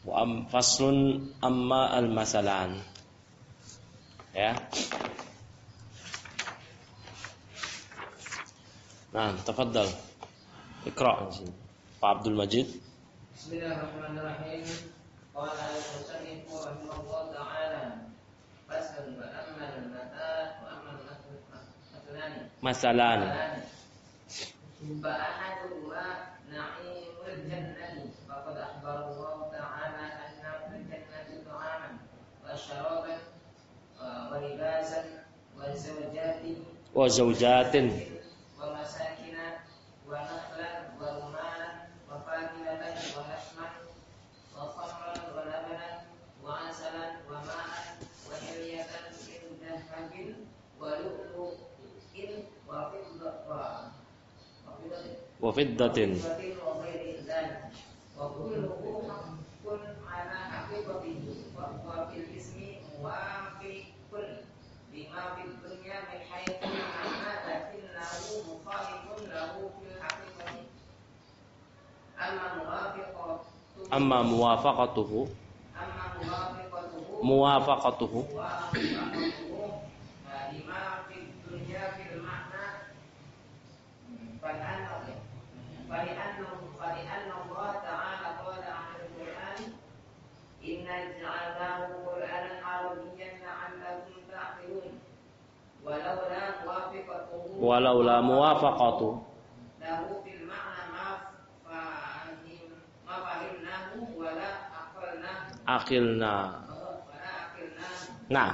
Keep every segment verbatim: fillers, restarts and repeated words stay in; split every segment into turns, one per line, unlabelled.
Wa am faslun amma al-masalan. Ya. Nah, tafadhal. Iqra' Pak Abdul Majid.
Bismillahirrahmanirrahim. Qala al-musannif rahimahullah ta'ala. Faslun wa amma al-mata wa amma al-masalani.
Masalan.
Fa ahaduhuma na'imul jannati. Faqad akhbara Allah ta'ala anna fil jannati ta'aman wa syaraban wa libasan wa zawjatin
Wa zawjatin.
wa masakina wa nakhlan wa rumanan wa fakihatan wa lahman wa khamran wa labanan wa asalan wa ma'an wa hilyatan min dhahabin wa lu'lu'in wa fiddatin
Wa fiddatin.
wa ghairi dzalik wa kulluhu haqqun ala haqiqatihi wa huwa fil ismi muwafiqun lima fid dunya min haythu ma'na lakinnahu mukhalifun lahu fil haqiqati amma muwafiqatuhu
Amma muwafaqatuhu.
amma muwafiqatuhu
Muwafaqatuhu.
muwafaqatuhu lima fid dunya fil ma'na fal فلأنه فلأن الله تعالى قال عن القرآن إنا جعلناه قرآنا عربيا لعلكم تعقلون ولولا موافقته
Walaula muwafaqatu.
له في المعنى ما فهم ما فهمناه ولا عقلناه
Aqilna.
ولا عقلناه.
Nah.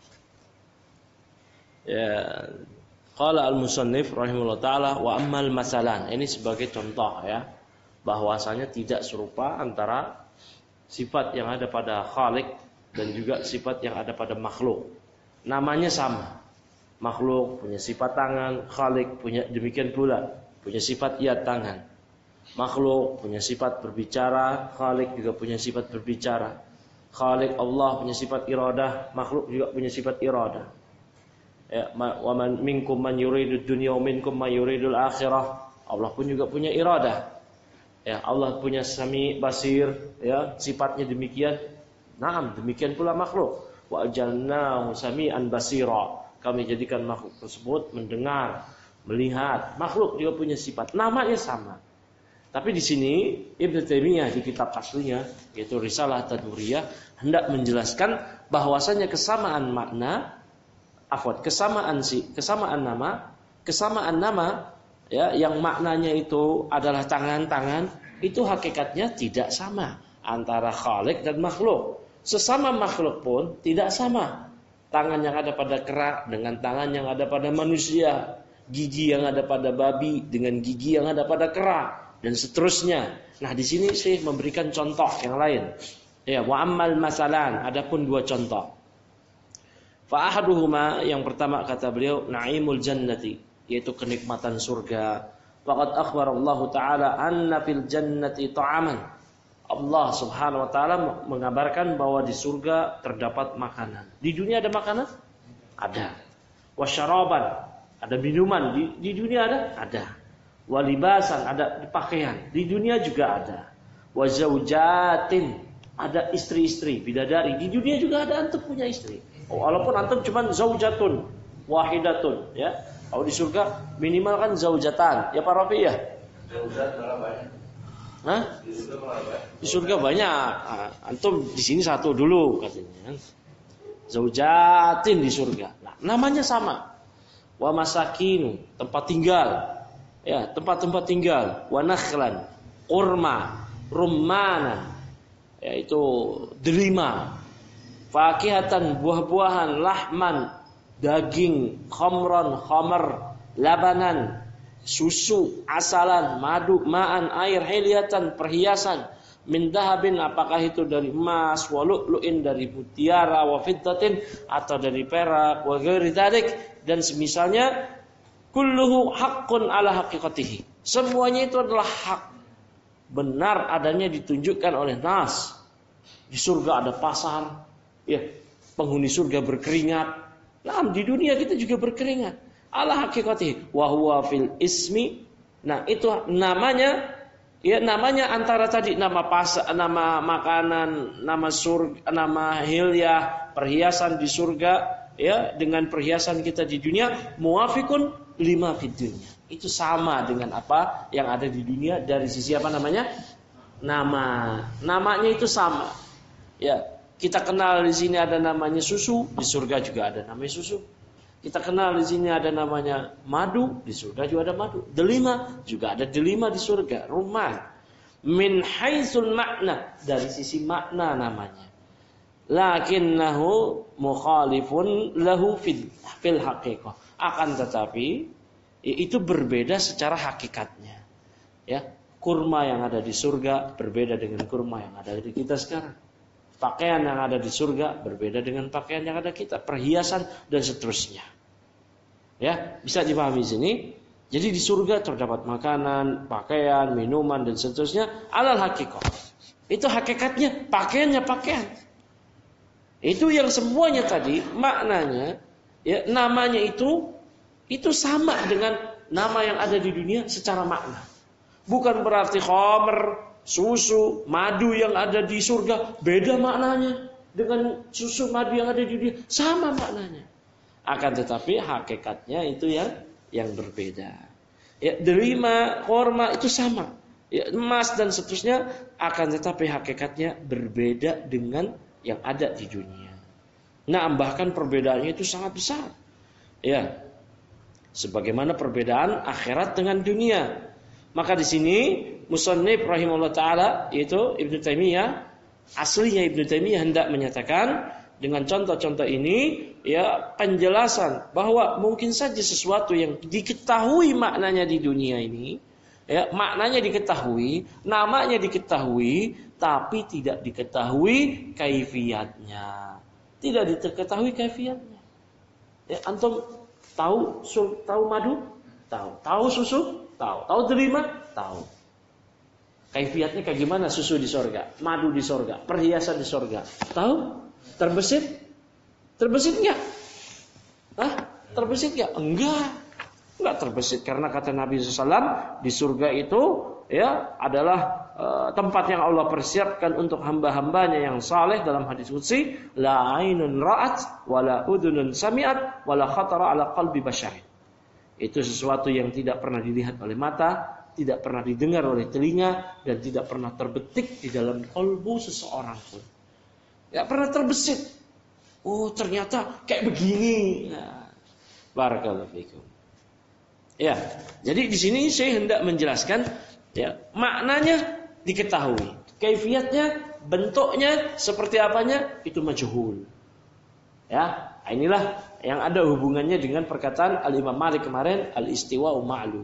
Ya, qala al-musannif rahimahullah taala wa ammal masalan. Ini sebagai contoh ya, bahwasanya tidak serupa antara sifat yang ada pada Khaliq dan juga sifat yang ada pada makhluk. Namanya sama. Makhluk punya sifat tangan, Khaliq punya demikian pula, punya sifat yad tangan. Makhluk punya sifat berbicara, Khaliq juga punya sifat berbicara. Khaliq Allah punya sifat iradah, makhluk juga punya sifat iradah. Ya, wa man minkum man yuridud dunya wa minkum man yuridul akhirah. Allah pun juga punya iradah. Ya, Allah punya sami basir, ya, sifatnya demikian. Naam, demikian pula makhluk. Wa ajalnahu sami'an basira. Kami jadikan makhluk tersebut mendengar, melihat. Makhluk juga punya sifat, namanya sama. Tapi di sini Ibnu Taimiyah di kitab aslinya yaitu Risalah Tadmuriyah hendak menjelaskan bahwasanya kesamaan makna Afwan, kesamaan si, kesamaan nama, kesamaan nama ya yang maknanya itu adalah tangan-tangan, itu hakikatnya tidak sama antara Khaliq dan makhluk. Sesama makhluk pun tidak sama. Tangan yang ada pada kera dengan tangan yang ada pada manusia, gigi yang ada pada babi dengan gigi yang ada pada kera dan seterusnya. Nah, di sini Syekh memberikan contoh yang lain. Ya, wa ammal masalan, adapun dua contoh. Fa ahaduhuma, yang pertama kata beliau naimul jannati, yaitu kenikmatan surga. Faqad akhbara Allah taala anna fil jannati ta'aman. Allah Subhanahu wa taala mengabarkan bahwa di surga terdapat makanan. Di dunia ada makanan? Ada. Wasyaraban, ada minuman. Di, di dunia ada? Ada. Walibasan, ada pakaian. Di dunia juga ada. Wazaujatin, ada istri-istri, bidadari. Di dunia juga ada, antum punya istri. Walaupun antum cuma zaujatun wahidatun, ya. Kalau di surga minimal kan zaujatan. Ya Pak Rafi ya?
Zaujat malah banyak.
Hah?
Di surga malah banyak.
Di surga banyak. Antum di sini satu dulu katanya. Zaujatin di surga. Nah, namanya sama. Wa masakinu, tempat tinggal. Ya, tempat-tempat tinggal. Wa nakhlan, kurma, rummanan. Yaitu delima. Fakihatan, buah-buahan, lahman, daging, khamran, khamar, labanan, susu, asalan, madu, ma'an, air, hilyatan, perhiasan, min dahabin, apakah itu dari emas, wa lu'lu'in, dari mutiara, wa fiddatin, atau dari perak, wa ghairi dzalik, dan semisalnya, kulluhu haqqun ala haqiqatihi. Semuanya itu adalah hak, benar adanya ditunjukkan oleh nas. Di surga ada pasar. Ya, penghuni surga berkeringat. Nah, di dunia kita juga berkeringat. Ala hakikati wa huwa fil ismi. Nah, itu namanya Ya, namanya antara tadi nama pas, nama makanan, nama surga, nama hilyah, perhiasan di surga, ya, dengan perhiasan kita di dunia, muwafiqun lima fid dunya. Itu sama dengan apa yang ada di dunia dari sisi apa namanya? Nama. Namanya itu sama. Ya, kita kenal di sini ada namanya susu, di surga juga ada namanya susu. Kita kenal di sini ada namanya madu, di surga juga ada madu. Delima juga ada delima di surga. Rumah. Min haitsul makna, dari sisi makna namanya. Lakinnahu mukhalifun lahu fil fil haqiqah. Akan tetapi itu berbeda secara hakikatnya. Ya, kurma yang ada di surga berbeda dengan kurma yang ada di kita sekarang. Pakaian yang ada di surga berbeda dengan pakaian yang ada kita, perhiasan dan seterusnya. Ya, bisa dipahami sini. Jadi di surga terdapat makanan, pakaian, minuman dan seterusnya alal hakikah. Itu hakikatnya, pakaiannya pakaian. Itu yang semuanya tadi maknanya, ya, namanya itu itu sama dengan nama yang ada di dunia secara makna. Bukan berarti khamr, susu, madu yang ada di surga beda maknanya dengan susu madu yang ada di dunia, sama maknanya. Akan tetapi hakikatnya itu yang yang berbeda. Ya, derima, korma itu sama. Ya, emas dan seterusnya, akan tetapi hakikatnya berbeda dengan yang ada di dunia. Nah, bahkan perbedaannya itu sangat besar. Ya. Sebagaimana perbedaan akhirat dengan dunia. Maka di sini musannif rahimahullah taala yaitu Ibnu Taimiyah, aslinya Ibnu Taimiyah hendak menyatakan dengan contoh-contoh ini, ya, penjelasan bahwa mungkin saja sesuatu yang diketahui maknanya di dunia ini, ya, maknanya diketahui, namanya diketahui, tapi tidak diketahui kaifiatnya. Tidak diketahui kaifiatnya. Ya, antum tahu sur, tahu madu? Tahu. Tahu susu? Tahu. Tahu delima? Tahu. Kaifiatnya kayak gimana susu di sorga, madu di sorga, perhiasan di sorga? Tahu? Terbesit? Terbesit enggak? Hah? Terbesit enggak? Enggak. Enggak terbesit karena kata Nabi shallallahu alaihi wasallam di surga itu, ya, adalah uh, tempat yang Allah persiapkan untuk hamba-hambanya yang saleh dalam hadis qudsi, la ainun ra'at wala udhunun sami'at wala khatara ala qalbi basyarin. Itu sesuatu yang tidak pernah dilihat oleh mata, tidak pernah didengar oleh telinga, dan tidak pernah terbetik di dalam kalbu seseorang pun. Tidak pernah terbesit. Oh, ternyata kayak begini. Nah, barakallahu fikum. Ya, jadi di sini saya hendak menjelaskan, ya, maknanya diketahui, kaifiatnya, bentuknya, seperti apanya itu majhul. Ya, inilah yang ada hubungannya dengan perkataan Al-Imam Malik kemarin, al-istiwa'u ma'lum.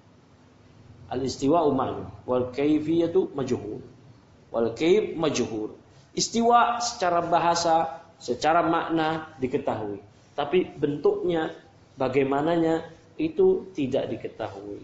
Al-istiwa'u ma'lum wal kaifiyatu majhul. Wal kaif majhul. Istiwa secara bahasa, secara makna diketahui, tapi bentuknya, bagaimananya itu tidak diketahui.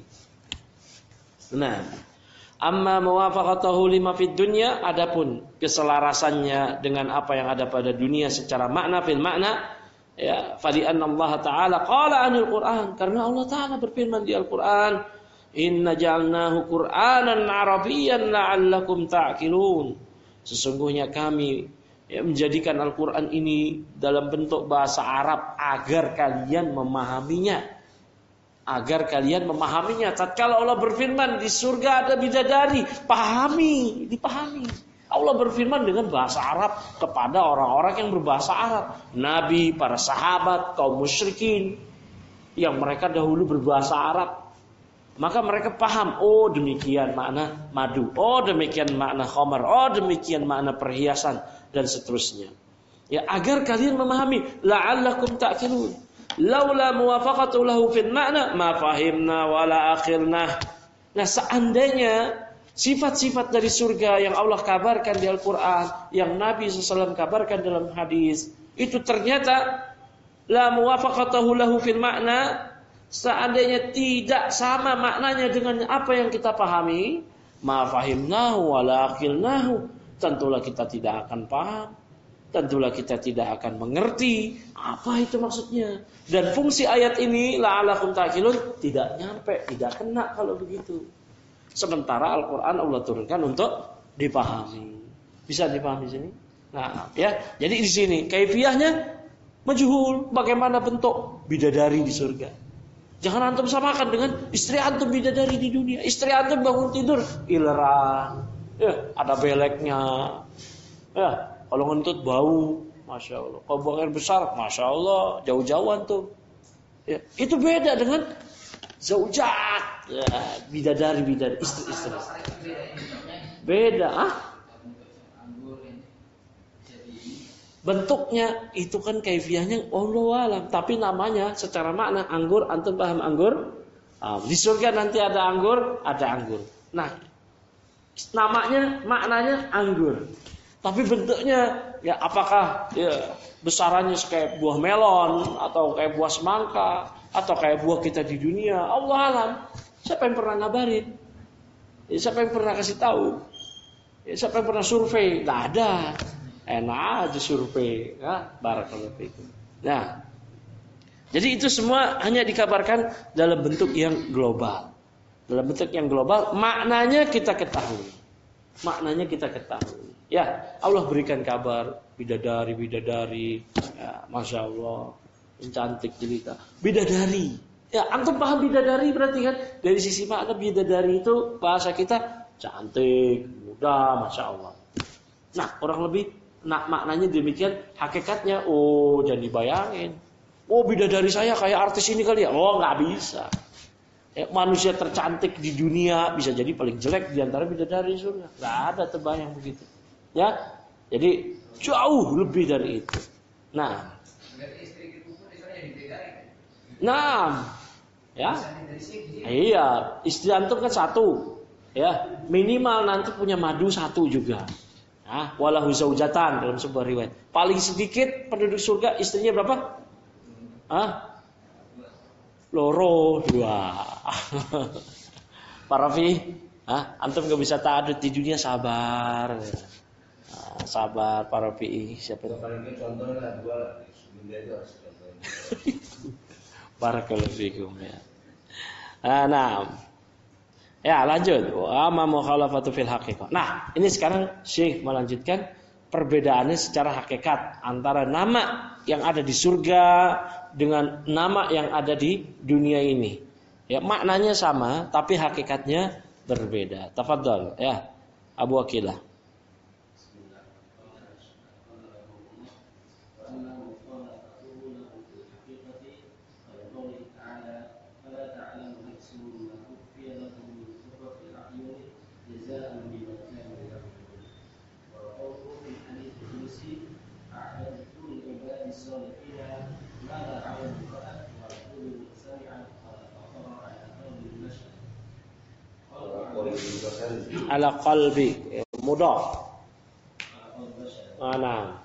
Nah, amma muwafaqatahu lima fid dunya, adapun keselarasannya dengan apa yang ada pada dunia secara makna fil makna, ya, fali anna Allah taala qala anil Qur'an, karena Allah taala berfirman di Al-Qur'an, inna ja'alnahu Qur'anan Arabiyyan la'allakum ta'qilun. Sesungguhnya kami, ya, menjadikan Al-Qur'an ini dalam bentuk bahasa Arab agar kalian memahaminya. Agar kalian memahaminya. Tatkala Allah berfirman di surga ada bidadari, pahami, dipahami. Allah berfirman dengan bahasa Arab kepada orang-orang yang berbahasa Arab. Nabi, para sahabat, kaum musyrikin yang mereka dahulu berbahasa Arab. Maka mereka paham, oh demikian makna madu, oh demikian makna khamar, oh demikian makna perhiasan dan seterusnya. Ya, agar kalian memahami, la'allakum ta'qilun. Laula muwafaqatu lahu fil makna ma fahimna wala akhirna. Nah, seandainya sifat-sifat dari surga yang Allah kabarkan di Al-Qur'an, yang Nabi shallallahu alaihi wasallam kabarkan dalam hadis, itu ternyata la muwafaqatahu lahu fil makna, seandainya tidak sama maknanya dengan apa yang kita pahami, ma fahimnahu wala akhirnahu, tentulah kita tidak akan paham. Tentulah kita tidak akan mengerti apa itu maksudnya. Dan fungsi ayat ini la'alakum ta'qilun tidak nyampe, tidak kena kalau begitu. Sementara Al-Quran Allah turunkan untuk dipahami. Bisa dipahami di sini? Nah, ya. Jadi di sini kaifiyahnya majhul. Bagaimana bentuk bidadari di surga? Jangan antum samakan dengan istri antum bidadari di dunia. Istri antum bangun tidur ileran. Ya, ada beleknya. Ya, kalau ngentut bau, masya Allah. Kalau buang air besar, masya Allah, jauh-jauhan tuh. Ya, itu beda dengan zaujat, ya, bidadari bidadari istri-istri. Beda, ah? Bentuknya itu kan kaifiyahnya Allah alam, tapi namanya secara makna anggur, antum paham anggur? Ah, di surga nanti ada anggur, ada anggur. Nah, namanya maknanya anggur. Tapi bentuknya ya apakah ya besarannya kayak buah melon atau kayak buah semangka atau kayak buah kita di dunia, Allah alam. Siapa yang pernah ngabarin? Ya, siapa yang pernah kasih tahu? Ya, siapa yang pernah survei? Tidak ada. Enak aja survei, ya, barakallahu fikum. Nah, jadi itu semua hanya dikabarkan dalam bentuk yang global. Dalam bentuk yang global, maknanya kita ketahui. Maknanya kita ketahui. Ya, Allah berikan kabar bidadari-bidadari, ya, masya Allah, yang cantik jelita. Bidadari, ya, antum paham bidadari berarti kan? Dari sisi makna bidadari itu bahasa kita cantik, muda, masya Allah. Nah, kurang lebih, nah maknanya demikian. Hakikatnya, oh jangan dibayangin. Oh bidadari saya kayak artis ini kali ya? Oh nggak bisa. Ya, manusia tercantik di dunia bisa jadi paling jelek di antara bidadari surga. Nggak ada terbayang begitu. Ya, jadi jauh lebih dari itu. Nah, nah, ya, iya, istri antum kan satu, ya, minimal nanti punya madu satu juga. Nah, walahu zaujatan dalam sebuah riwayat. Paling sedikit penduduk surga istrinya berapa? Ah, loro dua. Pak Rafi, ah, antum nggak bisa ta'adud di dunia, sabar. Nah, sabar Pak Rafi, siapa itu?
Paling contohnya lah dua lah, bunda itu harus contohnya.
Barakallahu fikum ya. Nah, nah. Ya, lanjut. Wa ma mukhalafatu fil haqiqah. Nah, ini sekarang Syekh melanjutkan perbedaannya secara hakikat antara nama yang ada di surga dengan nama yang ada di dunia ini. Ya, maknanya sama tapi hakikatnya berbeda. Tafadhal ya, Abu Aqilah. Ala qalbi mudhaf. Ana.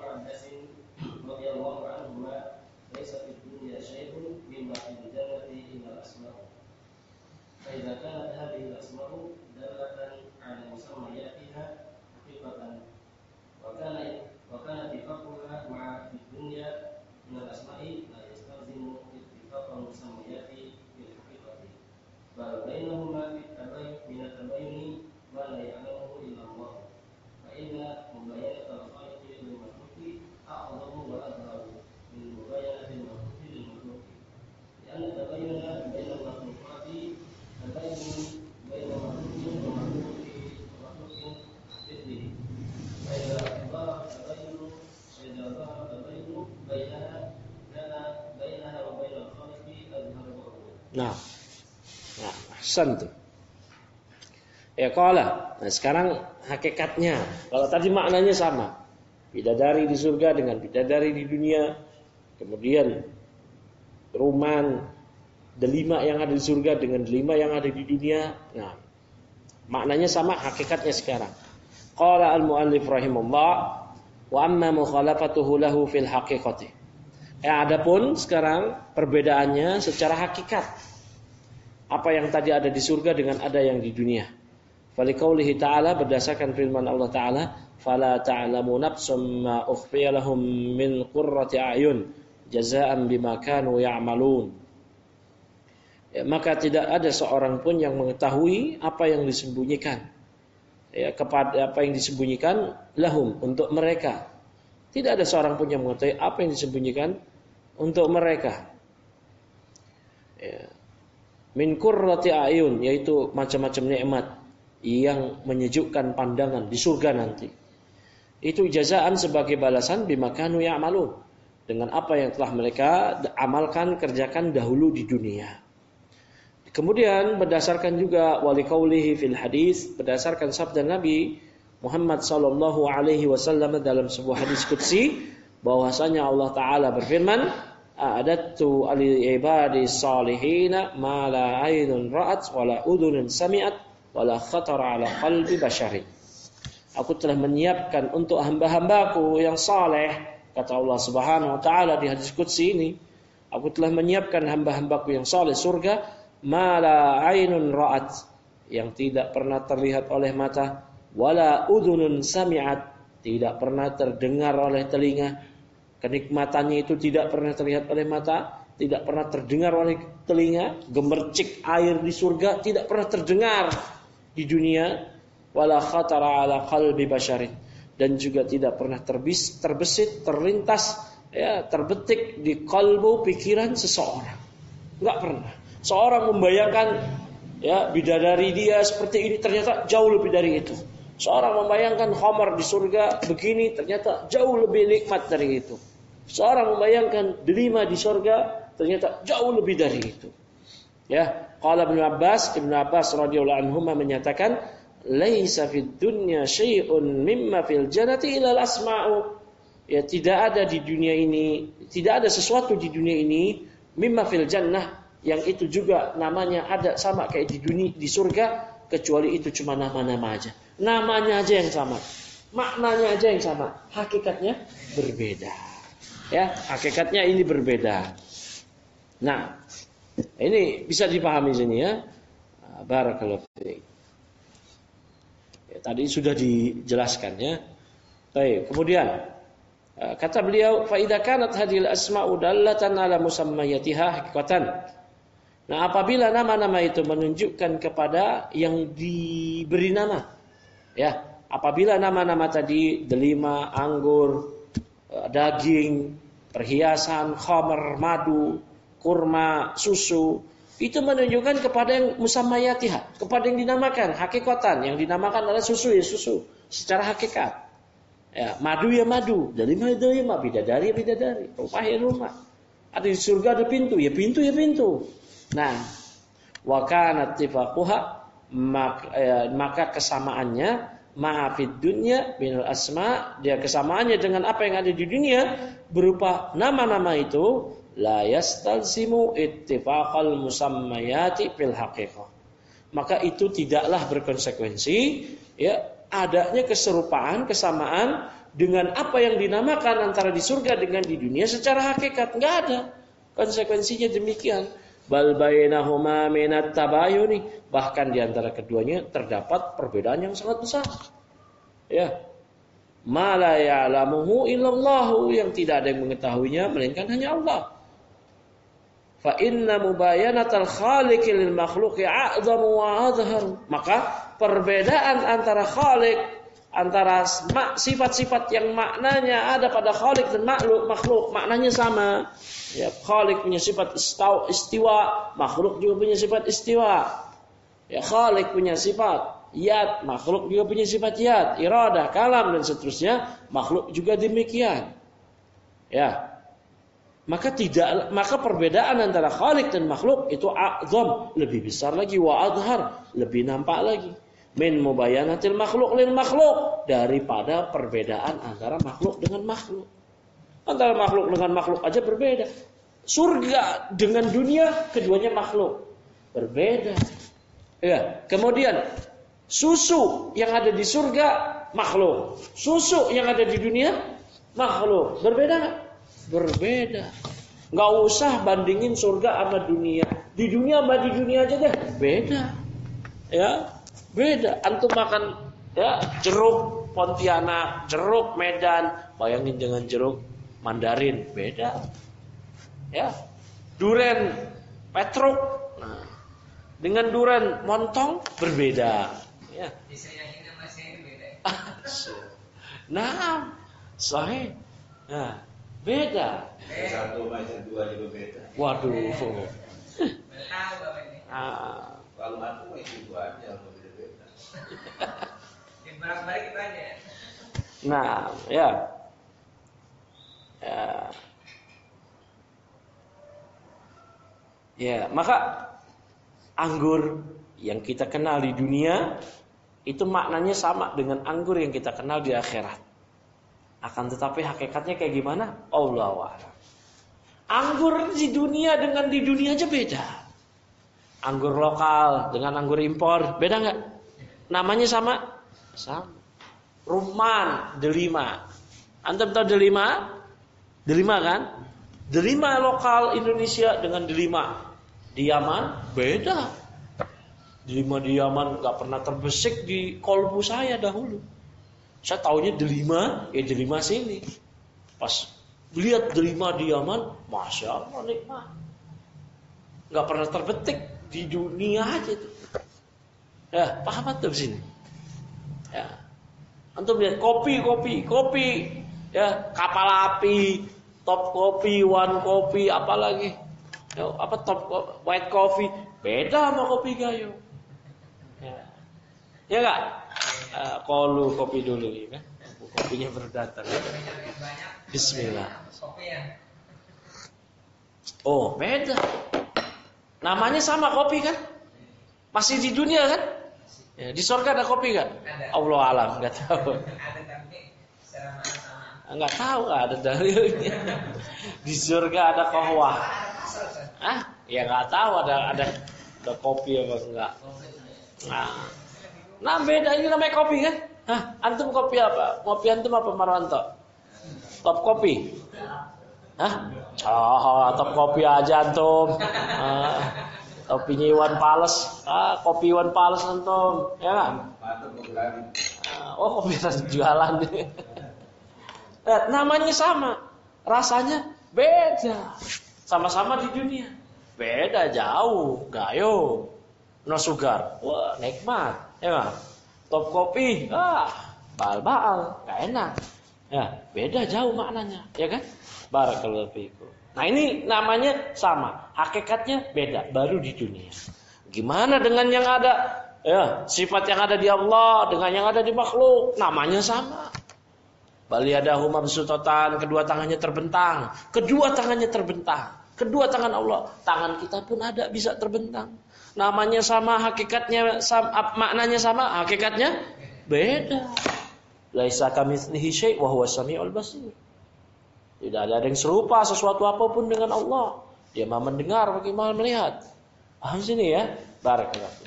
Nah, nah, ahsan tuh. Ya qala. Nah, sekarang hakikatnya. Kalau tadi maknanya sama. Bidadari di surga dengan bidadari di dunia. Kemudian Ruman, delima yang ada di surga dengan delima yang ada di dunia. Nah, maknanya sama, hakikatnya sekarang. Qala al-muallif rahimahullah, wa amma mukhalafatuhu lahu fil haqiqati. Ya, adapun sekarang perbedaannya secara hakikat. Apa yang tadi ada di surga dengan ada yang di dunia. Falikaulihi ta'ala, berdasarkan firman Allah Ta'ala, fala ta'lamu nafsum ma ukhfiya lahum min qurrati a'yun jazaa'an bima kanu ya'malun. Ya, maka tidak ada seorang pun yang mengetahui apa yang disembunyikan. Ya, kepada apa yang disembunyikan lahum untuk mereka. Tidak ada seorang pun yang mengetahui apa yang disembunyikan untuk mereka. Ya. Min qurrati ayun, yaitu macam-macam nikmat yang menyejukkan pandangan di surga nanti. Itu jazaan sebagai balasan bima kanu ya'malun, dengan apa yang telah mereka amalkan, kerjakan dahulu di dunia. Kemudian berdasarkan juga wali qaulihi fil hadis, berdasarkan sabda Nabi Muhammad sallallahu alaihi wasallam dalam sebuah hadis qudsi, bahwasanya Allah taala berfirman, a'adattu alil ibadi salihina ma la aynun ra'at wa la udhunun sami'at wa la khatara ala qalbi basharin. Aku telah menyiapkan untuk hamba-hambaku yang saleh, kata Allah Subhanahu wa taala di hadis qudsi ini, aku telah menyiapkan hamba-hambaku yang saleh surga mala ainun ra'at, yang tidak pernah terlihat oleh mata, wala udhunun sami'at, tidak pernah terdengar oleh telinga. Kenikmatannya itu tidak pernah terlihat oleh mata, tidak pernah terdengar oleh telinga. Gemercik air di surga tidak pernah terdengar di dunia. Wala khatara ala qalbi basharin, dan juga tidak pernah terbis, terbesit, terlintas, ya, terbetik di kalbu, pikiran seseorang. Enggak pernah. Seorang membayangkan, ya, bidadari dia seperti ini, ternyata jauh lebih dari itu. Seorang membayangkan khamar di surga begini, ternyata jauh lebih nikmat dari itu. Seorang membayangkan delima di surga, ternyata jauh lebih dari itu. Ya, qala Ibnu Abbas, Ibnu Abbas radhiyallahu anhu menyatakan, laisa fid dunya syai'un mimma fil jannati illa al-asma'u. Ya, tidak ada di dunia ini, tidak ada sesuatu di dunia ini mimma fil jannah, yang itu juga namanya ada sama kayak di dunia, di surga, kecuali itu cuma nama-nama aja. Namanya aja yang sama, maknanya aja yang sama, hakikatnya berbeda. Ya, hakikatnya ini berbeda. Nah, ini bisa dipahami sini ya. Barakallahu fiik. Ya, tadi sudah dijelaskan ya. Baik, kemudian kata beliau, fa idza kanat hadhil asma'u dallatan ala musammayatiha hakikatan. Nah, apabila nama-nama itu menunjukkan kepada yang diberi nama, ya, apabila nama-nama tadi delima, anggur, daging, perhiasan, khamar, madu, kurma, susu, itu menunjukkan kepada yang musammayatiha, kepada yang dinamakan, hakikatan, yang dinamakan adalah susu ya susu, secara hakikat. Ya, madu ya madu, delima ya delima, bidadari ya bidadari, rumah ya rumah. Ada di surga ada pintu, ya pintu ya pintu. Nah, wa kanat tifaquha, maka kesamaannya ma'afid dunya binal asma, dia kesamaannya dengan apa yang ada di dunia berupa nama-nama itu, la yastalzimu ittifaqal musammayati fil haqiqah. Maka itu tidaklah berkonsekuensi, ya, adanya keserupaan, kesamaan dengan apa yang dinamakan antara di surga dengan di dunia secara hakikat. Enggak ada konsekuensinya demikian. Bal bainahuma minat tabayuni, bahkan di antara keduanya terdapat perbedaan yang sangat besar. Ya. Ma la ya'lamuhu illallahu, yang tidak ada yang mengetahuinya melainkan hanya Allah. Fa inna mubayanatal khaliqi lil makhluqi a'zamu wa azharu. Maka perbedaan antara khaliq, antara sifat-sifat yang maknanya ada pada khaliq dan makhluk, makhluk maknanya sama. Ya, khaliq punya sifat istiwa, makhluk juga punya sifat istiwa. Ya, khaliq punya sifat yad, makhluk juga punya sifat yad, iradah, kalam dan seterusnya, makhluk juga demikian. Ya. Maka tidak maka perbedaan antara khaliq dan makhluk itu a'zam, lebih besar lagi, wa adhar, lebih nampak lagi. Min mubayanatil makhluk lil makhluk, daripada perbedaan antara makhluk dengan makhluk. Antara makhluk dengan makhluk aja berbeda. Surga dengan dunia, keduanya makhluk, berbeda. Ya, kemudian susu yang ada di surga makhluk, susu yang ada di dunia makhluk, berbeda nggak? Berbeda. Nggak usah bandingin surga sama dunia. Di dunia sama di dunia aja deh, beda. Ya, beda. Antum makan, ya, jeruk Pontianak, jeruk Medan, bayangin dengan jeruk Mandarin, beda. Ya, duren Petruk Nah, dengan durian montong berbeda. Ya.
Istrinya masih beda.
Nah, sahih. Nah, beda.
Satu macam dua juga beda.
Waduh.
Tahu apa ini?
Ah.
Kalau aku itu dua aja beda-beda.
Bolak-balik itu aja.
Nah, ya. Ya. Ya, maka anggur yang kita kenal di dunia itu maknanya sama dengan anggur yang kita kenal di akhirat. Akan tetapi hakikatnya kayak gimana? Allahu a'lam. Anggur di dunia dengan di dunia aja beda. Anggur lokal dengan anggur impor beda nggak? Namanya sama? Sama. Rumman, delima. Antum tahu delima? Delima kan? Delima lokal Indonesia dengan delima di Yaman beda. Delima di Yaman nggak pernah terbesik di kolbu saya dahulu. Saya taunya delima, ya delima sini. Pas lihat delima di Yaman, masya Allah nikmat. Nggak pernah terbetik di dunia aja tuh. Ya, paham tuh sini. Ya, antum lihat kopi, kopi, kopi, ya kapal api, top kopi, one kopi, apalagi, ya, apa top white coffee, beda sama kopi gayo. Ya, ya nggak? Uh, Kolu kopi dulu, ya kan? Kopinya berdatang. Bismillah. Oh, beda. Namanya sama kopi kan? Masih di dunia kan? Ya, di surga ada kopi kan? Allah alam, nggak tahu. Nggak tahu, nggak ada dalilnya. Di surga ada kahwah. Ah, ya nggak tahu ada ada ada kopi apa enggak. Nah, nah beda ini namanya kopi kan? Hah, antum kopi apa? Kopi antum apa Marwanto? Top kopi. Hah? Oh, top kopi aja antum. Ah, kopinya Iwan Pales. Ah, kopi Iwan Pales antum, ya kan? Ah, oh, kopi jualan. Eh, namanya sama, rasanya beda. Sama-sama di dunia. Beda jauh, gayo. No sugar. Wah, nikmat, ya kan? Top kopi, ah, bal-bal, gak enak. Ya, beda jauh maknanya, ya kan? Barakallahu fiikum. Nah, ini namanya sama, hakikatnya beda, baru di dunia. Gimana dengan yang ada, ya, sifat yang ada di Allah dengan yang ada di makhluk, namanya sama. Baliyadahu mabsutatan, kedua tangannya terbentang, kedua tangannya terbentang, kedua tangan Allah, tangan kita pun ada bisa terbentang. Namanya sama, hakikatnya sama, maknanya sama, hakikatnya beda. Laisa kamitslihi syai' wa huwas samiul basir. Tidak ada yang serupa sesuatu apapun dengan Allah. Dia Maha mendengar, bagaimana melihat. Paham sini ya? Barakallahu.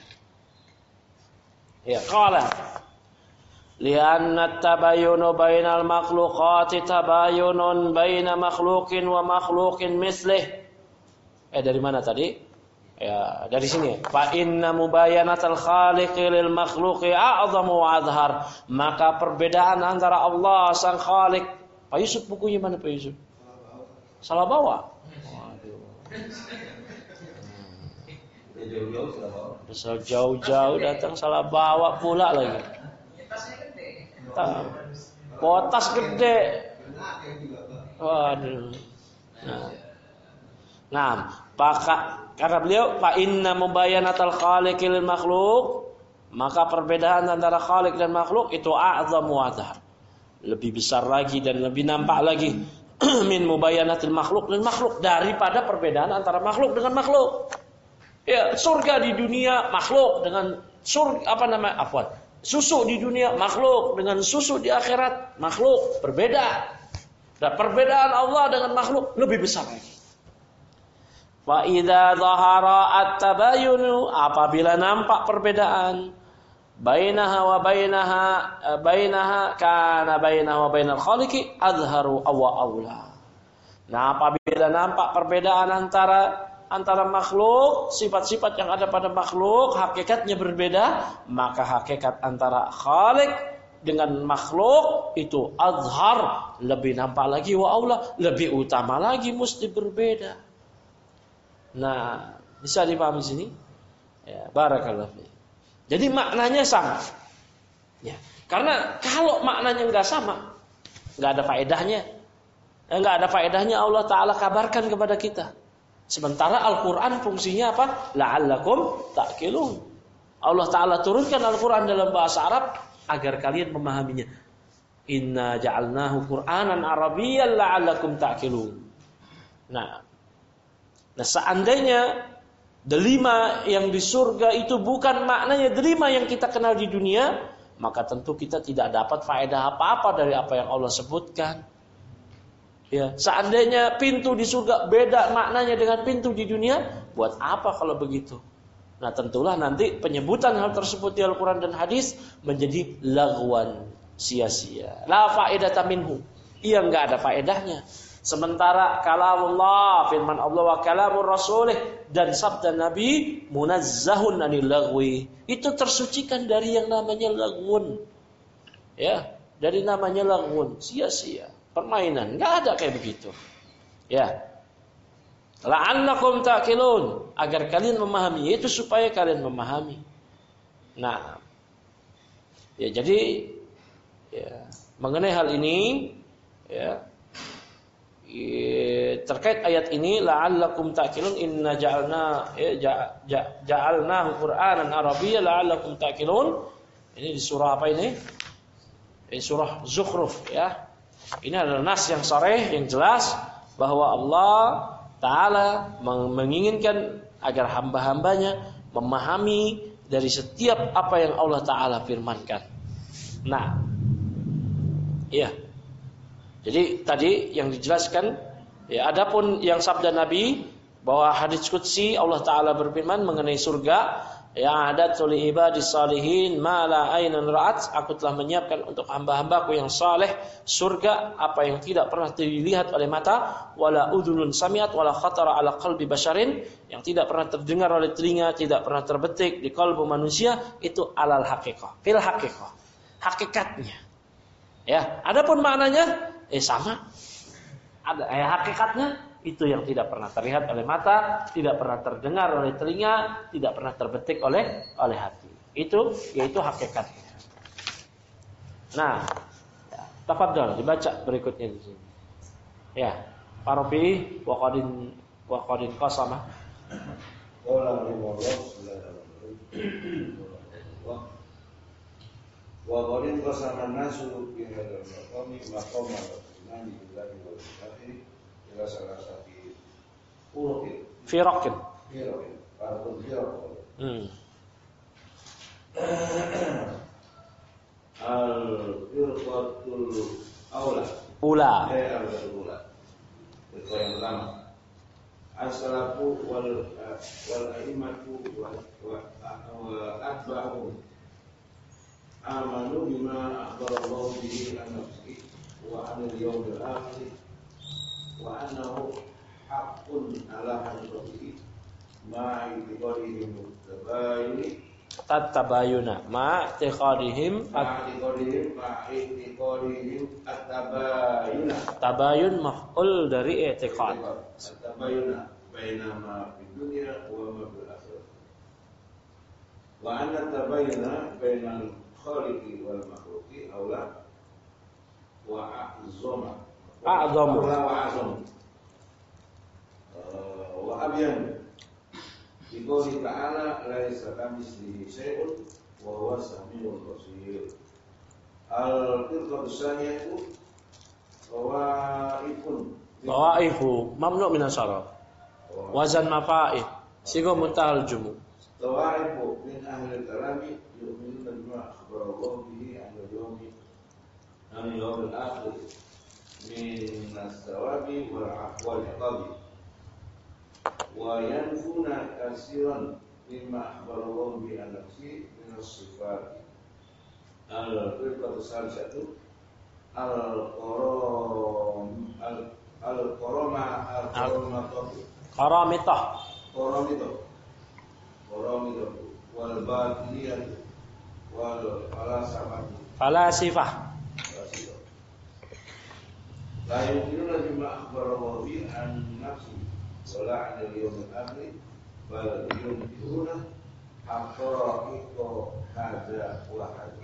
Ya, qala li'anna at-tabayyunu bainal makhluqati tabayyunun baina makhluqin wa makhluqin mislih. Eh dari mana tadi? Ya, dari sini. Fa inna mubayanatal khaliqi lil makhluqi a'zamu wa azhar. Maka perbedaan antara Allah sang Khaliq. Pak Yusuf bukunya mana Pak Yusuf? Salah bawa. Waduh. Besar jauh-jauh datang salah bawa pula lagi. Potas gede. Waduh. Nah. Nah, maka karena beliau fa inna mubayanatal khaliqi lil makhluq, maka perbedaan antara khaliq dan makhluk itu a'zamu wa azhar. Lebih besar lagi dan lebih nampak lagi min mubayanatil makhluk lil makhluk daripada perbedaan antara makhluk dengan makhluk. Ya, surga di dunia makhluk dengan surga apa namanya? Afwan. Susu di dunia makhluk dengan susu di akhirat makhluk, berbeda. Dan perbedaan Allah dengan makhluk lebih besar lagi. Wa idza dhahara at-tabayyun, apabila nampak perbedaan bainaha wa bainaha bainaha kana bainaha wa bainal khaliqi azharu wa aula. Nah, apabila nampak perbedaan antara antara makhluk, sifat-sifat yang ada pada makhluk hakikatnya berbeda, maka hakikat antara khaliq dengan makhluk itu azhar, lebih nampak lagi, wa aula, lebih utama lagi, mesti berbeda. Nah, Bisa dipahami sini? Ya, barakallahu fiik. Jadi maknanya sama. Ya, karena kalau maknanya enggak sama, enggak ada faedahnya. Enggak ada faedahnya Allah Ta'ala kabarkan kepada kita. Sementara Al-Quran fungsinya apa? La'allakum ta'qilun. Allah Ta'ala turunkan Al-Quran dalam bahasa Arab agar kalian memahaminya. Inna ja'alnahu Qur'anan Arabiyyan la'allakum ta'qilun. Nah, nah seandainya delima yang di surga itu bukan maknanya delima yang kita kenal di dunia, maka tentu kita tidak dapat faedah apa-apa dari apa yang Allah sebutkan. Ya, seandainya pintu di surga beda maknanya dengan pintu di dunia, buat apa kalau begitu? Nah, tentulah nanti penyebutan hal tersebut di Al-Quran dan hadis menjadi lagwan, sia-sia. La faedata minhu. Ia enggak ada faedahnya. Sementara kalamullah, firman Allah, wa kalamur rasulih, dan sabda Nabi munazzahun anil lagwi, itu tersucikan dari yang namanya lagwun. Ya, dari namanya lagwun, sia-sia, permainan, enggak ada kayak begitu. Ya. La'allakum ta'qilun, agar kalian memahami, itu supaya kalian memahami. Nah, ya jadi ya, mengenai hal ini ya, terkait ayat ini la'allakum ta'qilun inna ja'alna ya, ja'alnahu Qur'anan Arabiyyan la'allakum ta'qilun. Ini di surah apa ini? Ini surah Zukhruf ya. Ini adalah nas yang sharih, yang jelas bahwa Allah Ta'ala menginginkan agar hamba-hambanya memahami dari setiap apa yang Allah Ta'ala firmankan. Nah, iya. Jadi tadi yang dijelaskan, ya, adapun yang sabda Nabi bahwa hadits qudsi Allah Taala berfirman mengenai surga, ya adatu li ibadis salihin ma la aynun ra'at, aku telah menyiapkan untuk hamba-hambaku yang saleh surga apa yang tidak pernah dilihat oleh mata, wala udhunun samiat wala khatara ala qalbi basharin, yang tidak pernah terdengar oleh telinga, tidak pernah terbetik di kalbu manusia, itu alal haqiqah, fil haqiqah, hakikatnya. Ya, adapun maknanya eh sama. Ada eh, hakikatnya itu yang tidak pernah terlihat oleh mata, tidak pernah terdengar oleh telinga, tidak pernah terbetik oleh oleh hati. Itu yaitu hakikatnya. Nah, ya, tafadhol dibaca berikutnya di sini. Ya, Farabi wa qadin wa qadin qasama.
Qala Allah subhanahu wa wa qadin qasama nasu bi hadzal maqami maqama al-imani billahi wal akhir ila salasati uruqin
Firaqin.
firaqin farqun firaqin
Hmm.
al-firqatul awla
Ula.
eh al-firqatul ula itu yang pertama as-salafu wal wal a'immatu wa wa atba'uhum amanu bima akhbarallahu bihi an nafsihi wa anil yawmil akhir wa annahu haqqun ala haqiqatihi ma i'tiqadihim tabayuni
Tatabayuna ma i'tiqadihim
ma i'tiqadihim ma i'tiqadihim at-tabayuna
tabayun maf'ul dari i'tiqad.
at-tabayuna baina ma fid dunya wa ma fil akhirah wa anna tabayuna bainal khaliqi wal makhluqi aula wa a'zama
A'zamu.
wa a'zam wa abyan biqouli ta'ala laisa kamitslihi syai'un wa huwa samiul basir al-firqatu tsaniyatu rawaifun
Tawaifu mamnu min asharaf. Wazan mafa'il sigo muntahal jumu.
Tawaifu min ahli kalami yu'minuna bima akhbarallahu bihi an yawmi an yawmil akhir min as-sawabi wal wal iqabi wa yanfuna katsiran mimma akhbarallahu bi an nafsi min as-sifat al-firqatu salisatu al-qaram al-qarama al-qaramatu
Qaramitah.
qaramatu qaramatu wal batiniyah wal falasafah
Falasifah.
la yu'minuna bima akhbarallahu bi an nafsi wala 'anil yawmil akhir bal yumkiruna haqa'iqa hadza wa hadza.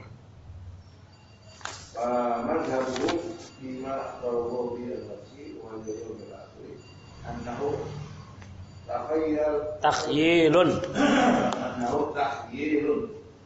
Madhabu bima qawwa bi al-nafsi wa yawmil akhir annahu takhayyal
takhyilun
annahu takhyilun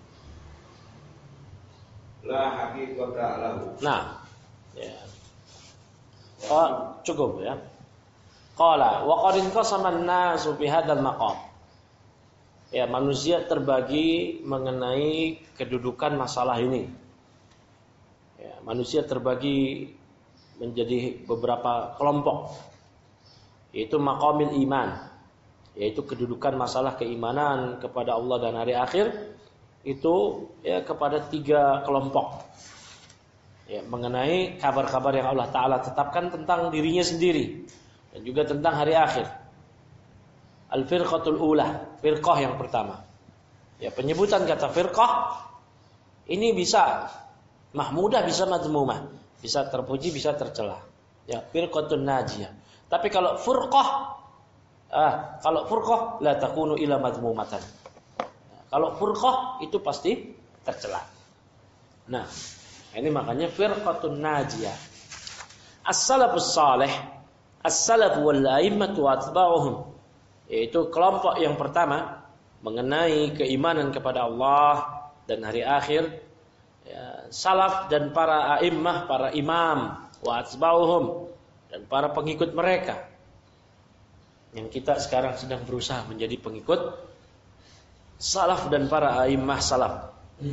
la haqiqata lahu.
Nah, ya. Oh, cukup ya. Qala wa qad inqasama an-nasu fi hadzal maqam. Ya, manusia terbagi mengenai kedudukan masalah ini. Ya, manusia terbagi menjadi beberapa kelompok, yaitu maqamil iman, yaitu kedudukan masalah keimanan kepada Allah dan hari akhir itu ya kepada tiga kelompok. Ya, mengenai kabar-kabar yang Allah Ta'ala tetapkan tentang dirinya sendiri dan juga tentang hari akhir. Al-firqatul ula, firqah yang pertama. Ya, penyebutan kata firqah ini bisa mahmudah, bisa madmumah, bisa terpuji, bisa tercela. Ya, firqatun najiyah. Tapi kalau furqah, ah, kalau furqah la takunu ila madmumatan. Kalau furqah itu pasti tercela. Nah, ini makanya firqatun najiyah. As-salafus salih, as-salaf wal a'immatu wa atba'uhum, yaitu kelompok yang pertama mengenai keimanan kepada Allah dan hari akhir. Ya, salaf dan para a'immah, para imam, wa atba'uhum, dan para pengikut mereka. Yang kita sekarang sedang berusaha menjadi pengikut salaf dan para a'immah salaf.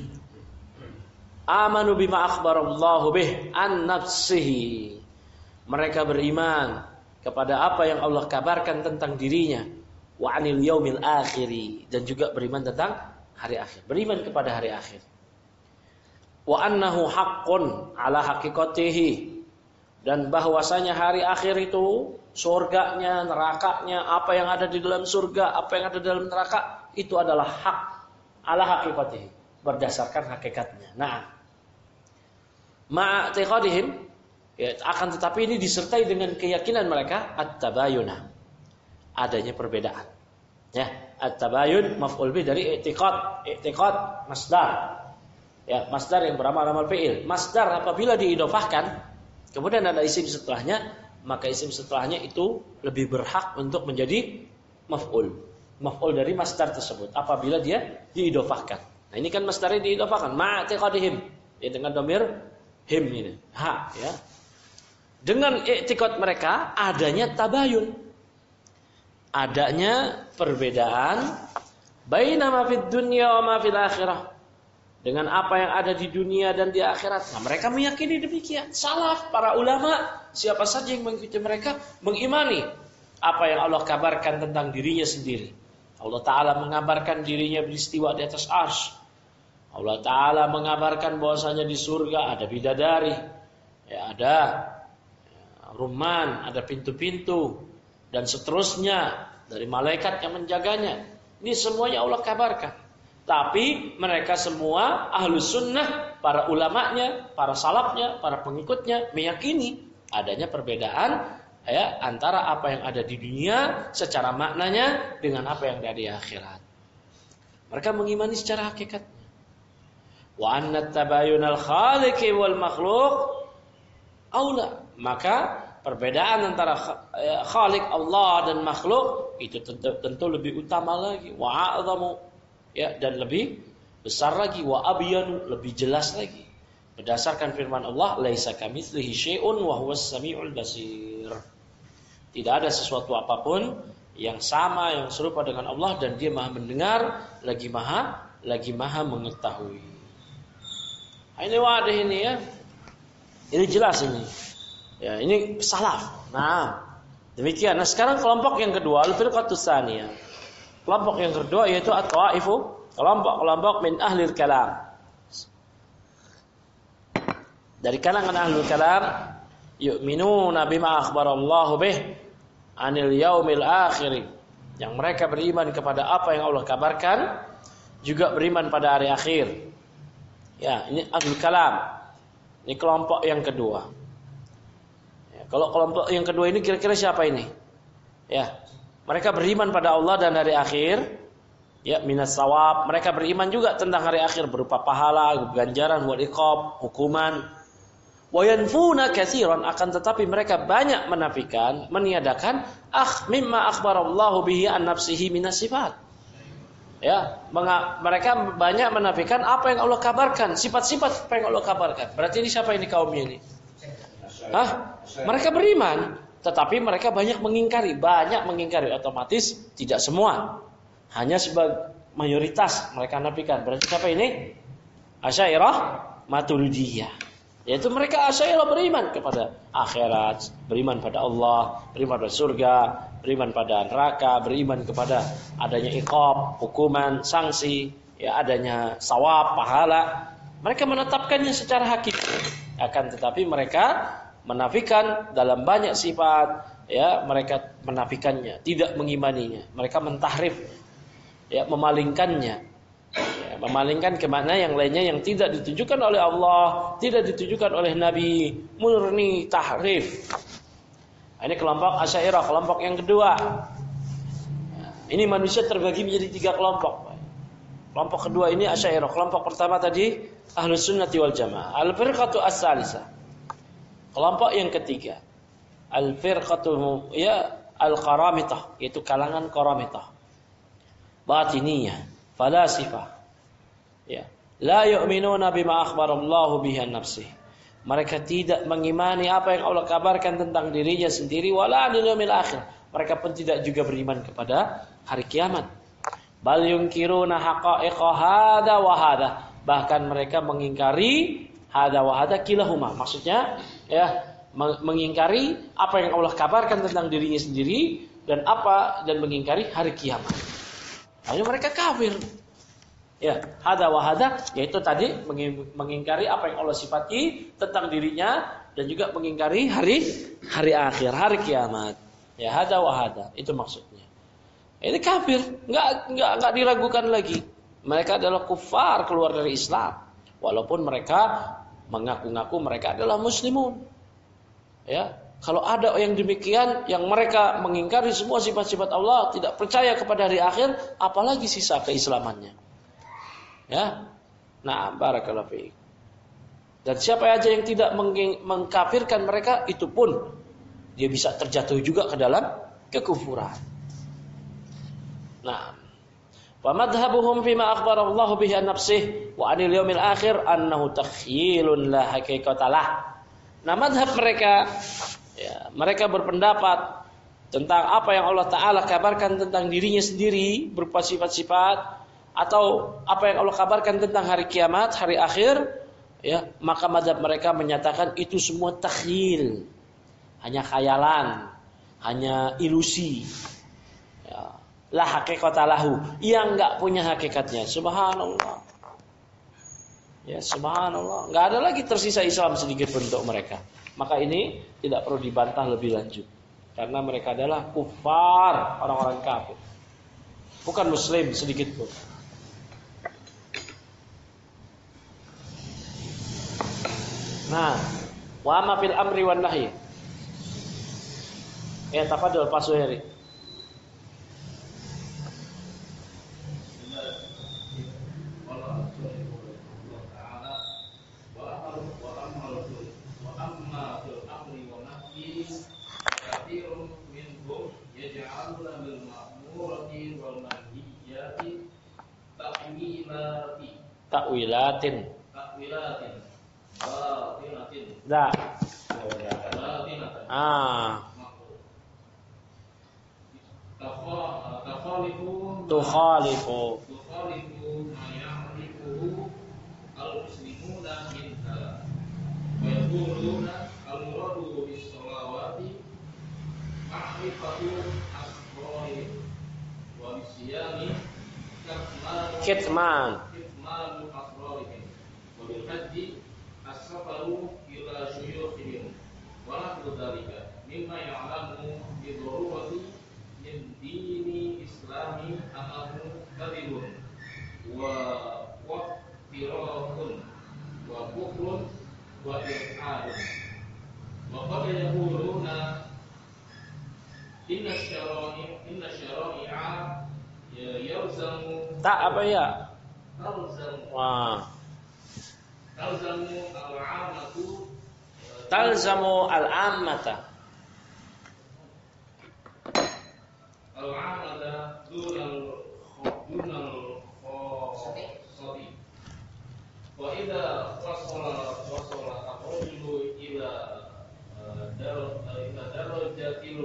Amanu bima akhbarallahu bih an nafsihi. Mereka beriman kepada apa yang Allah kabarkan tentang dirinya. Wa anil yaumil akhiri, dan juga beriman tentang hari akhir. Beriman kepada hari akhir. Wa annahu haqqun ala haqiqatihi, dan bahwasanya hari akhir itu surganya, nerakanya, apa yang ada di dalam surga, apa yang ada di dalam neraka itu adalah hak ala haqiqatihi, berdasarkan hakikatnya. Nah, ma'atiqadihim, ya, akan tetapi ini disertai dengan keyakinan mereka at-tabayunah, adanya perbedaan. Ya, at-tabayun maf'ul bih dari i'tiqad, i'tiqad masdar. Ya, masdar yang beramal-amal fi'il. Masdar apabila diidhofahkan, kemudian ada isim setelahnya, maka isim setelahnya itu lebih berhak untuk menjadi maf'ul. Maf'ul dari masdar tersebut apabila dia diidhofahkan. Nah, ini kan masdarnya diidhofahkan, ma'atiqadihim, ya, dengan dhamir him ini, ha, ya. Dengan i'tiqad mereka adanya tabayun. Adanya perbedaan baina ma fid dunya wa ma fil akhirah. Dengan apa yang ada di dunia dan di akhirat. Nah, mereka meyakini demikian. Salaf, para ulama, siapa saja yang mengikuti mereka, mengimani apa yang Allah kabarkan tentang dirinya sendiri. Allah Ta'ala mengabarkan dirinya beristiwa di atas arsy. Allah Ta'ala mengabarkan bahwasanya di surga ada bidadari, ya, ada ya, rumman, ada pintu-pintu, dan seterusnya dari malaikat yang menjaganya. Ini semuanya Allah kabarkan. Tapi mereka semua ahlus sunnah, para ulamanya, para salafnya, para pengikutnya meyakini adanya perbedaan, ya, antara apa yang ada di dunia secara maknanya dengan apa yang ada di akhirat. Mereka mengimani secara hakikatnya. Wa anna tabayunal khaliqi wal makhluq aula. Maka perbedaan antara khaliq Allah dan makhluk itu tentu, tentu lebih utama lagi. Wa a'zamu, ya, dan lebih besar lagi, wa abyanu, lebih jelas lagi. Berdasarkan firman Allah, laisa kamitslihi syai'un wa huwas samiul basir. Tidak ada sesuatu apapun yang sama, yang serupa dengan Allah, dan Dia Maha mendengar, lagi Maha lagi Maha mengetahui. Ini wadah ini, ya. Ini jelas ini. Ya, ini salaf. Nah, demikian. Nah, sekarang kelompok yang kedua, al-firqatus tsaniyah. Kelompok yang kedua yaitu at-tawaifu, kelompok-kelompok min ahlil kalam. Dari kalangan ahlul kalam, yu'minuna bima akhbarallahu bih anil yaumil akhir. Yang mereka beriman kepada apa yang Allah kabarkan, juga beriman pada hari akhir. Ya, ini ahlul kalam. Ini kelompok yang kedua. Ya, kalau kelompok yang kedua ini kira-kira siapa ini? Ya. Mereka beriman pada Allah dan hari akhir. Ya, minas sawab. Mereka beriman juga tentang hari akhir berupa pahala, ganjaran, wal iqab, hukuman. Wa yanfuna katsiran, akan tetapi mereka banyak menafikan, meniadakan akh mimma akhbarallahu bihi an nafsihi minas sifat. Ya, mereka banyak menafikan apa yang Allah kabarkan, sifat-sifat apa yang Allah kabarkan. Berarti ini siapa ini kaumnya ini? Hah? Mereka beriman, tetapi mereka banyak mengingkari, banyak mengingkari, otomatis tidak semua. Hanya sebagai mayoritas mereka nafikan. Berarti siapa ini? Asy'ariyah Maturidiyah. Yaitu mereka Asy'ariyah beriman kepada akhirat, beriman pada Allah, beriman pada surga, beriman pada neraka, beriman kepada adanya iqab, hukuman, sanksi, ya adanya sawab, pahala. Mereka menetapkannya secara hakiki. Akan tetapi mereka menafikan dalam banyak sifat, ya mereka menafikannya, tidak mengimaninya. Mereka mentahrif, ya memalingkannya. Ya, memalingkan ke makna yang lainnya yang tidak ditujukan oleh Allah, tidak ditujukan oleh Nabi, murni tahrif. Ini kelompok Asy'ariyah, kelompok yang kedua. Ini manusia terbagi menjadi tiga kelompok. Kelompok kedua ini Asy'ariyah, kelompok pertama tadi Ahlus Sunnati wal Jamaah. Al-firqatu as-salisah. Kelompok yang ketiga, Al-firqatu ya al-qaramitah, yaitu kalangan qaramitah. Batiniyah, falasifah. Ya, la yu'minuna bima akhbarallahu bihi an nafsihi. Mereka tidak mengimani apa yang Allah kabarkan tentang dirinya sendiri, wala bil yaumil akhir. Mereka pun tidak juga beriman kepada hari kiamat. Bal yunkiruna haqa'iqa hada wa hada. Bahkan mereka mengingkari hada wa hada kilahuma. Maksudnya ya mengingkari apa yang Allah kabarkan tentang dirinya sendiri dan apa dan mengingkari hari kiamat. Lalu mereka kafir. Ya, hada wa hada yaitu tadi mengingkari apa yang Allah sifati tentang dirinya dan juga mengingkari hari hari akhir, hari kiamat. Ya, hada wa hada itu maksudnya. Ini kafir, enggak enggak enggak diragukan lagi. Mereka adalah kufar, keluar dari Islam. Walaupun mereka mengaku-ngaku mereka adalah muslimun. Ya, kalau ada yang demikian yang mereka mengingkari semua sifat-sifat Allah, tidak percaya kepada hari akhir, apalagi sisa keislamannya. Ya. Nah, barakallahu fiik. Dan siapa aja yang tidak mengkafirkan mereka, itu pun dia bisa terjatuh juga ke dalam kekufuran. Nah, wa madhhabuhum fima akhbarallahu bihi an nafsihi wa anil yaumil akhir annahu takhyilun la haqiqatalah. Nah, madhab mereka ya, mereka berpendapat tentang apa yang Allah Ta'ala kabarkan tentang dirinya sendiri berupa sifat-sifat atau apa yang Allah kabarkan tentang hari kiamat, hari akhir, ya, maka mazhab mereka menyatakan itu semua takhyil, hanya khayalan, hanya ilusi, ya, la haqiqatalahu, yang enggak punya hakikatnya. Subhanallah, ya subhanallah, enggak ada lagi tersisa Islam sedikit pun untuk mereka. Maka ini tidak perlu dibantah lebih lanjut, karena mereka adalah kufar, orang-orang kafir, bukan muslim sedikit pun. Nah, wa ma fil amri wan nahi. Ya, tafadhol Pak Suheri. Takwilatin. Takwilatin. Dah. Ah. Tukhalifu. Tukhalifu. Tukhalifu ma ya'rifuhu al-muslimuna minha. Wa yaquluna al-muradu bis-salawati ma'rifatu asrari wa bisyami kitman. Kitman asrarihim. Wa bil hajji as-safaru ila syuyukhihim wa nahwu dzalika mimma ya'lamu bi darurati min dini islami annahu kadhibun wa waqtirahun wa kufrun wa ilhadun wa qad yaquluna
Inna syara'i inna syara'i'a yalzamu
Tak apa ya?
talzamu
Wah.
talzamu al-'amatu
Talzamu al-ammata.
al-'amata dunal dunal khosati. Wa idza wasala wasala ar-rajulu ila dar ila darajatil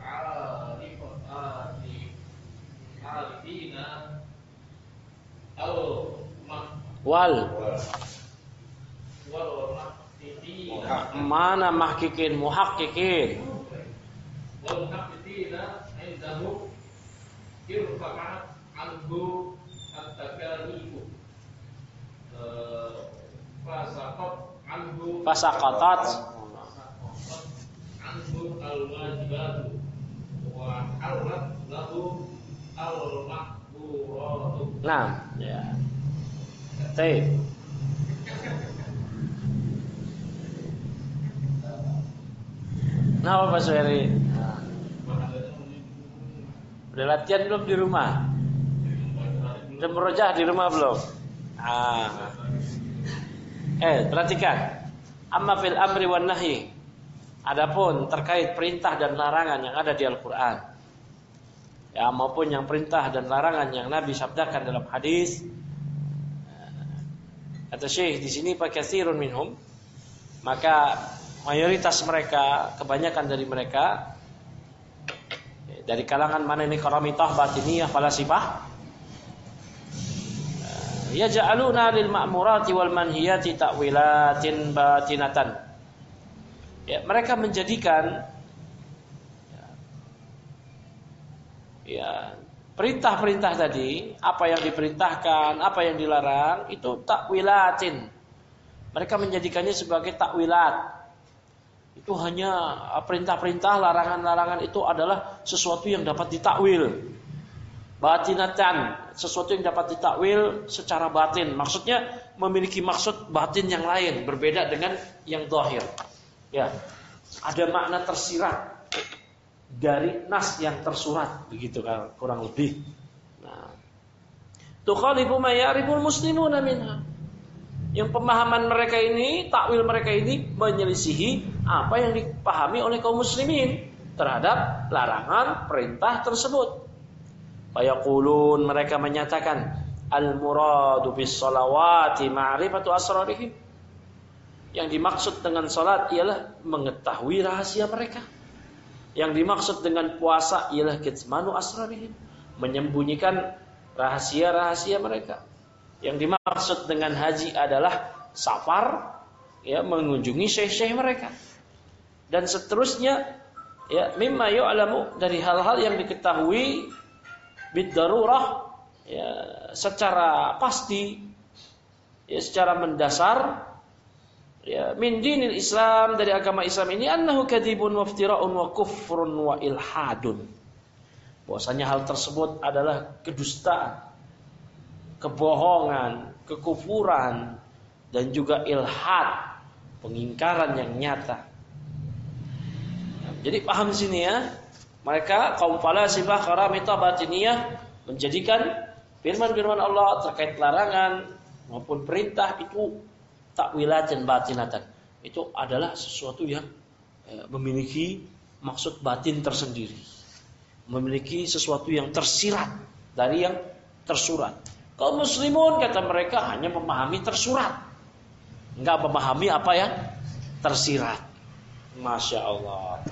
'arifati arifina aw ma
Wal.
wal mahqiqina
Mana mahqiqin, muhaqqiqin.
wal mahqiqina indahu irfa'at anhu at-takalifu fasaqat anhu
Fasaqatat.
anhu al-wajibatu wa halat lahu al-mahburatu.
Nah, ya. Baik. Nah, Pak Suheri. Udah latihan belum di rumah? Udah merojah di rumah belum? Ah. Eh, perhatikan. Amma fil amri wan nahyi. Adapun terkait perintah dan larangan yang ada di Al-Qur'an. Ya, maupun yang perintah dan larangan yang Nabi sabdakan dalam hadis. Kata Syekh di sini fa katsirun minhum, maka mayoritas mereka, kebanyakan dari mereka dari kalangan mana ini karamitah batiniyah falasifah, yaj'aluna lil ma'murati wal manhiyati ta'wilatin batinatan. Ya, mereka menjadikan ya, ya perintah-perintah tadi, apa yang diperintahkan, apa yang dilarang, itu takwilatin. Mereka menjadikannya sebagai takwilat. Itu hanya perintah-perintah, larangan-larangan itu adalah sesuatu yang dapat ditakwil. Batinatan, sesuatu yang dapat ditakwil secara batin. Maksudnya memiliki maksud batin yang lain, berbeda dengan yang zahir. Ya, ada makna tersirat dari nas yang tersurat, begitu kan kurang lebih. Nah, tukhalifu ma ya'riful muslimuna minha. Yang pemahaman mereka ini, takwil mereka ini menyelisihi apa yang dipahami oleh kaum muslimin terhadap larangan perintah tersebut. Fayaqulun, mereka menyatakan al-muradu bis shalawati ma'rifatu asrarihim. Yang dimaksud dengan salat ialah mengetahui rahasia mereka. Yang dimaksud dengan puasa ialah kitmanu asrarihim, menyembunyikan rahasia-rahasia mereka. Yang dimaksud dengan haji adalah safar, ya, mengunjungi syekh-syekh mereka. Dan seterusnya, ya, mimma yu'lamu, dari hal-hal yang diketahui bid-darurah, ya, secara pasti, ya, secara mendasar, ya, min dinil Islam, dari agama Islam ini, annahu kadhibun wa iftira'un wa kufrun wa ilhadun. Bahwasanya hal tersebut adalah kedustaan, kebohongan, kekufuran, dan juga ilhad, pengingkaran yang nyata. Jadi paham sini ya, mereka kaum falasifah karamitah batiniyah menjadikan firman-firman Allah terkait larangan maupun perintah itu takwilatan batinatan. Itu adalah sesuatu yang eh, memiliki maksud batin tersendiri, memiliki sesuatu yang tersirat dari yang tersurat. Kaum muslimun, kata mereka, hanya memahami tersurat, enggak memahami apa yang tersirat. Masya Allah.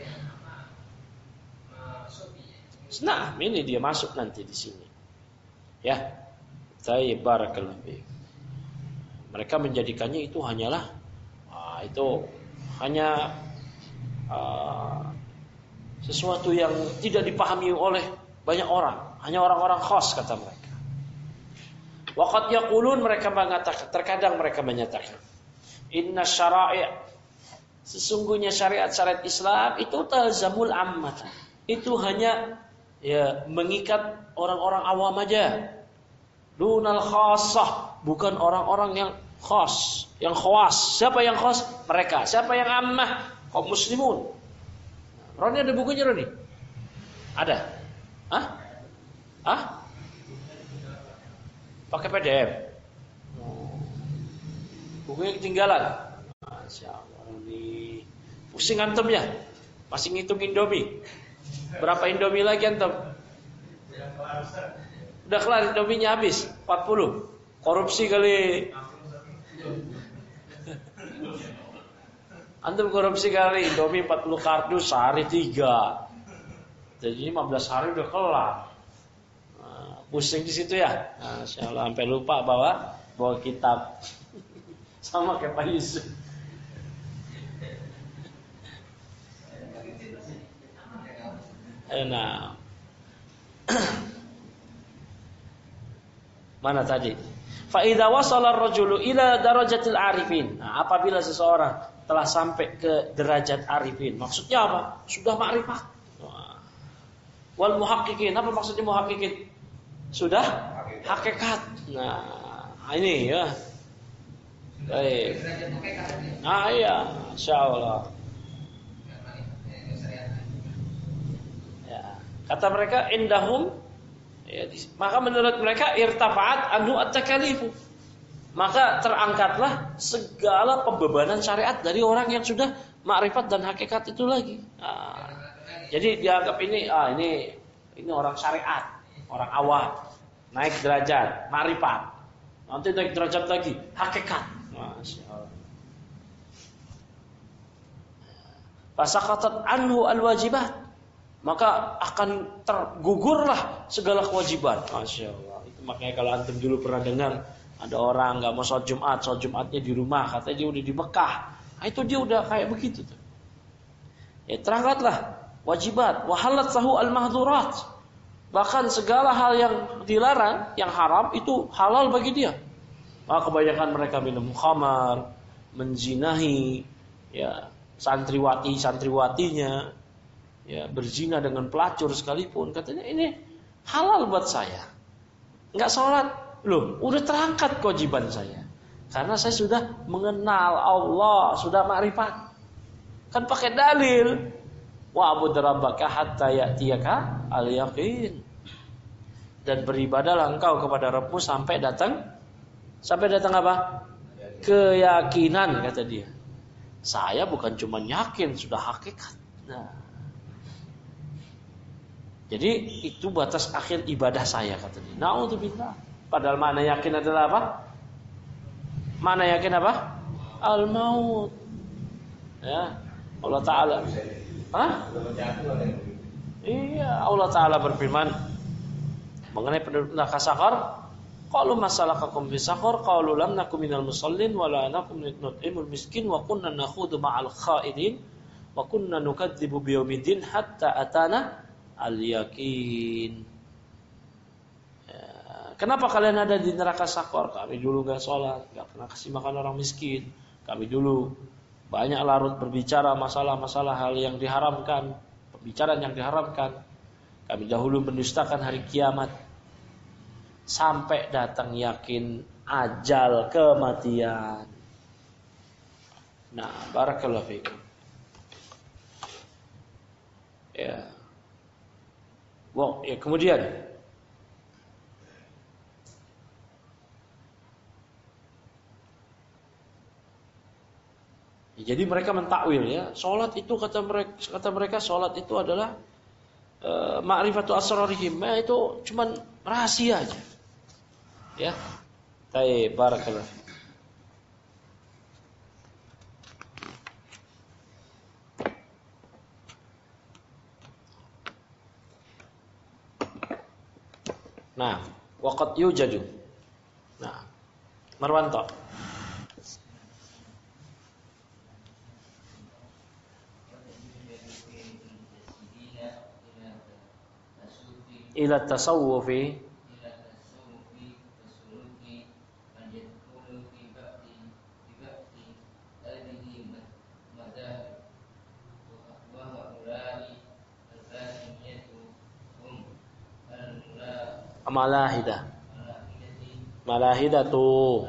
Nah, ini dia masuk nanti di sini. Ya, saya barakallahu fiik. Mereka menjadikannya itu hanyalah, ah, itu hanya uh, sesuatu yang tidak dipahami oleh banyak orang, hanya orang-orang khas, kata mereka. Waqad yaqulun, mereka mengatakan, terkadang mereka menyatakan, inna syara'i', sesungguhnya syariat-syariat Islam itu talzamul ammata, itu hanya, ya, mengikat orang-orang awam aja. Dunal khassah, bukan orang-orang yang khas, yang khawas. Siapa yang khas? Mereka. Siapa yang ammah? Kaum muslimun. Roni ada bukunya Roni? Ada? Hah? Hah? Pakai P D F. Bukunya ketinggalan. Masya Allah, ini pusing antum ya. Masih ngitung Indomie. Berapa Indomie lagi antum? Udah kelar Indominya habis empat puluh. Korupsi kali. Antum korupsi kali. Indomie empat puluh kardus sehari tiga. Jadi lima belas hari udah kelar. Nah, pusing di situ ya. Masya Allah, sampai lupa bawa bawa kitab. Sama kayak Pak Yusuf. Nah, mana tadi? Fa idza wasala ar-rajulu ila darajatil arifin. Nah, apabila seseorang telah sampai ke derajat arifin, maksudnya apa? Sudah makrifat. Wal muhaqqiqin, apa maksudnya muhaqqiqin? Sudah hakikat. Nah, ini ya. Baik. Nah, iya, insyaallah. Ya, kata mereka indahum, ya, maka menurut mereka irtafa'at anhu at-takalifu. Maka terangkatlah segala pembebanan syariat dari orang yang sudah makrifat dan hakikat itu lagi. Nah, jadi dianggap ini ah ini ini orang syariat, orang awam, naik derajat, makrifat. Nanti naik derajat lagi, hakikat. Masya Allah. Fasaqatat anhu al-wajibat. Maka akan tergugurlah segala kewajiban. Masya Allah. Itu makanya kalau antum dulu pernah dengar ada orang nggak mau sholat Jumat, sholat Jumatnya di rumah, katanya dia udah di Mekah. Nah, itu dia udah kayak begitu tuh. Ya terangkatlah wajibat, wahalat sahu al-mahdurat. Bahkan segala hal yang dilarang, yang haram itu halal bagi dia. Maka kebanyakan mereka minum khamar, menzinahi, ya santriwati santriwatinya, ya berzina dengan pelacur sekalipun. Katanya ini halal buat saya. Enggak sholat, loh, udah terangkat kewajiban saya. Karena saya sudah mengenal Allah, sudah makrifat. Kan pakai dalil. Wa abud rabbaka hatta ya'tiyaka al-yaqin. Dan beribadahlah engkau kepada Rabbmu sampai datang sampai datang apa? Keyakinan, kata dia. Saya bukan cuma yakin, sudah hakikat. Nah. Jadi itu batas akhir ibadah saya, kata dia. Na'udzubillah. Padahal mana yakin adalah apa? Mana yakin apa? Al-maut. Ya. Allah Ta'ala. Hah? Iya, Allah Ta'ala berfirman mengenai penduduk neraka sakar, qalu masalakakum fi sakar, qalu lam nakum minal musallin wa la nakum nut'imul miskin wa kunna nakhudu ma'al khaidin wa kunna nukadzibu biyaumiddin hatta atana al-yaqin. Ya, kenapa kalian ada di neraka sakar? Kami dulu enggak salat, enggak pernah kasih makan orang miskin. Kami dulu banyak larut berbicara masalah-masalah hal yang diharamkan, pembicaraan yang diharamkan. Kami dahulu mendustakan hari kiamat sampai datang yakin ajal kematian. Nah, barakallahu fiikum. Ya. Wow, ya kemudian jadi mereka mentakwil ya, salat itu kata mereka kata mereka salat itu adalah uh, ma'rifatu asrarihim, ya, itu cuman rahasia aja. Ya. Baik, barakallah. Nah, waqad yujadu. Nah, Marwanto. Ila tasawufi malahidah malahidatu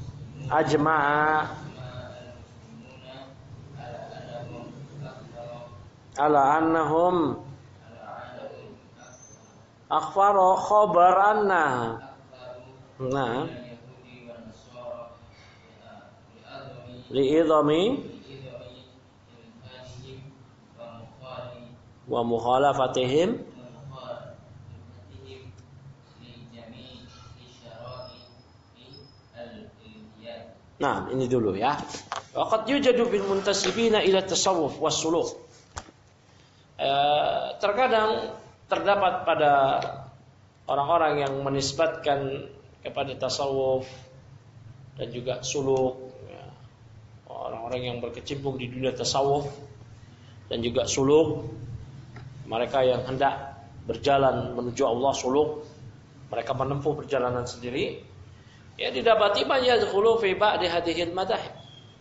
ajma'a ala annahum akhfaru khabar anna. Nah, li'idhami wa mukhalafatihim. Nah, ini dulu ya. Waqad yujadu bil muntasibina ila tasawuf was suluk. Eh, terkadang terdapat pada orang-orang yang menisbatkan kepada tasawuf dan juga suluk, ya. Orang-orang yang berkecimpung di dunia tasawuf dan juga suluk, mereka yang hendak berjalan menuju Allah suluk, mereka menempuh perjalanan sendiri. Ya, didapati man yadkhulu fi ba'di hadhil madhhab.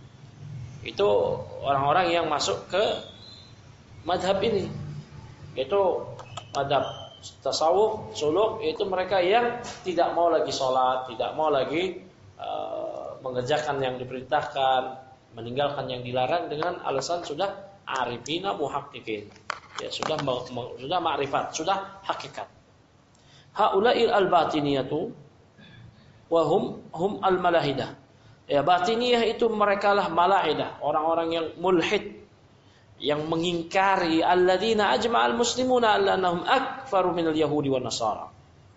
Itu orang-orang yang masuk ke madhab ini, yaitu madhab tasawuf, suluk, yaitu mereka yang tidak mau lagi sholat, tidak mau lagi uh, mengerjakan yang diperintahkan, meninggalkan yang dilarang dengan alasan sudah arifina muhaqqiqin. Ya, sudah sudah ma'rifat, sudah hakikat. Haula'il al-batiniyatu wa hum hum al-malahidah. Ya, batiniyah itu merekalah malahidah, orang-orang yang mulhid, yang mengingkari alladzina ajma'al muslimuna annahum akfaru minal yahudi wan nasara.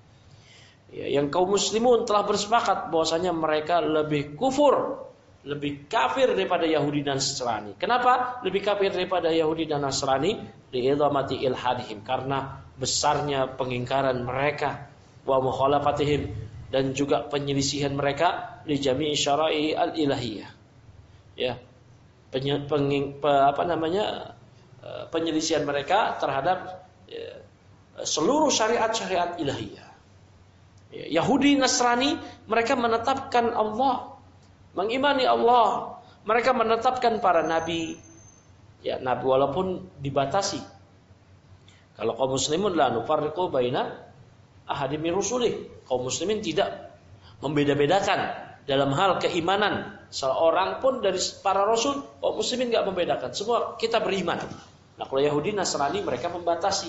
Ya, yang kaum muslimun telah bersepakat bahwasanya mereka lebih kufur, lebih kafir daripada Yahudi dan Nasrani. Kenapa lebih kafir daripada Yahudi dan Nasrani? Li'idhamati ilhadihim, karena besarnya pengingkaran mereka, wa mukhalafatihim, dan juga penyelisihan mereka li jami'i syara'i al-ilahiyah. Ya. Penye, penging, pe, apa namanya? penyelisihan mereka terhadap ya, seluruh syariat-syariat ilahiyah. Ya, Yahudi Nasrani mereka menetapkan Allah, mengimani Allah, mereka menetapkan para nabi. Ya, nabi walaupun dibatasi. Kalau kaum muslimun la nufarriqu baina ahadin min rusulih. Kaum muslimin tidak membeda-bedakan dalam hal keimanan seorang pun dari para rasul. Kaum muslimin enggak membedakan, semua kita beriman. Nah, kalau Yahudi Nasrani mereka membatasi.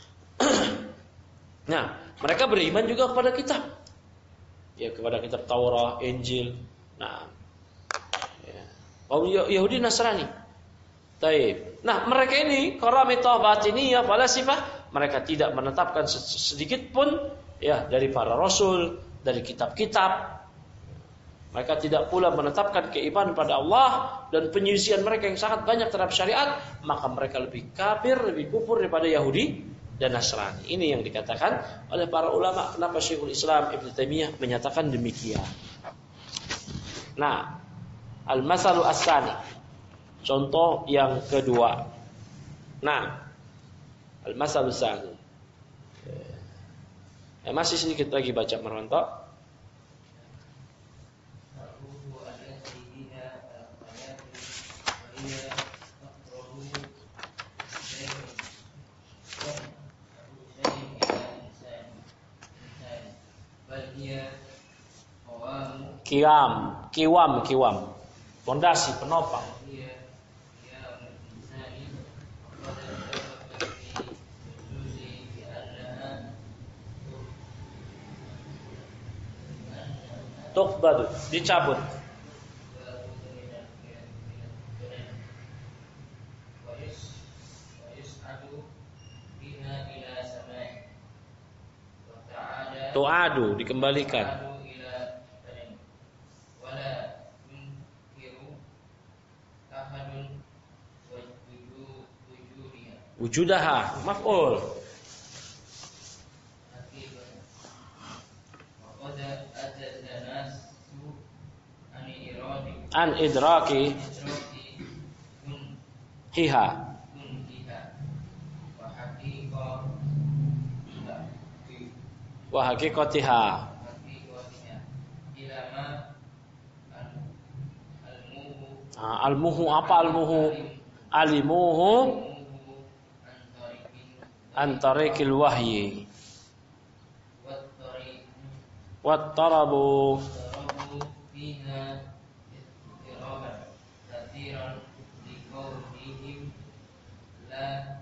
Nah, mereka beriman juga kepada kitab. Ya, kepada kitab Taurat, Injil. Nah, ya. Kaum Yahudi Nasrani. Taib. Nah, mereka ini qaramitah batiniyah falasifah, mereka tidak menetapkan sedikit pun ya dari para rasul, dari kitab-kitab. Mereka tidak pula menetapkan keimanan pada Allah, dan penyelisihan mereka yang sangat banyak terhadap syariat, maka mereka lebih kafir, lebih kufur daripada Yahudi dan Nasrani. Ini yang dikatakan oleh para ulama. Kenapa Syekhul Islam Ibnu Taimiyah menyatakan demikian? Nah, al-masalu as-sani, contoh yang kedua. Nah, al-masalu as-sani. Ya, masih sedikit lagi baca Marwanto. Kiam, kiwam, kiwam. Fondasi, penopang. Tuqbadu, dicabut. Tu'adu, dikembalikan. Wujudaha, maf'ul. An idraki hiha wa haqiqatiha. Ah, almuhu apa almuhu? Alimuhu antarikil wahyi wat tarabu fiha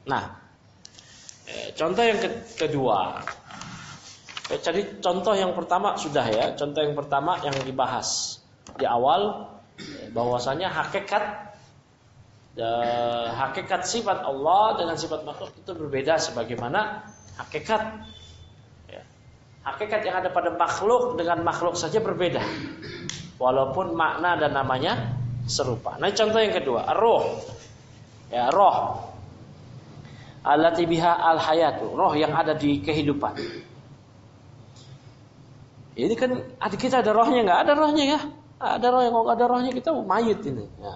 Nah, eh, contoh yang ke- kedua. Eh, jadi contoh yang pertama sudah ya. Contoh yang pertama yang dibahas di awal, eh, bahwasanya hakikat eh, hakikat sifat Allah dengan sifat makhluk itu berbeda, sebagaimana hakikat ya, hakikat yang ada pada makhluk dengan makhluk saja berbeda, walaupun makna dan namanya serupa. Nah, contoh yang kedua, roh. Ya, roh. Allati biha al-hayatu, roh yang ada di kehidupan. Ini kan adik kita ada rohnya, enggak ada rohnya ya? Ada roh, yang enggak ada rohnya kita mayit ini. Ya.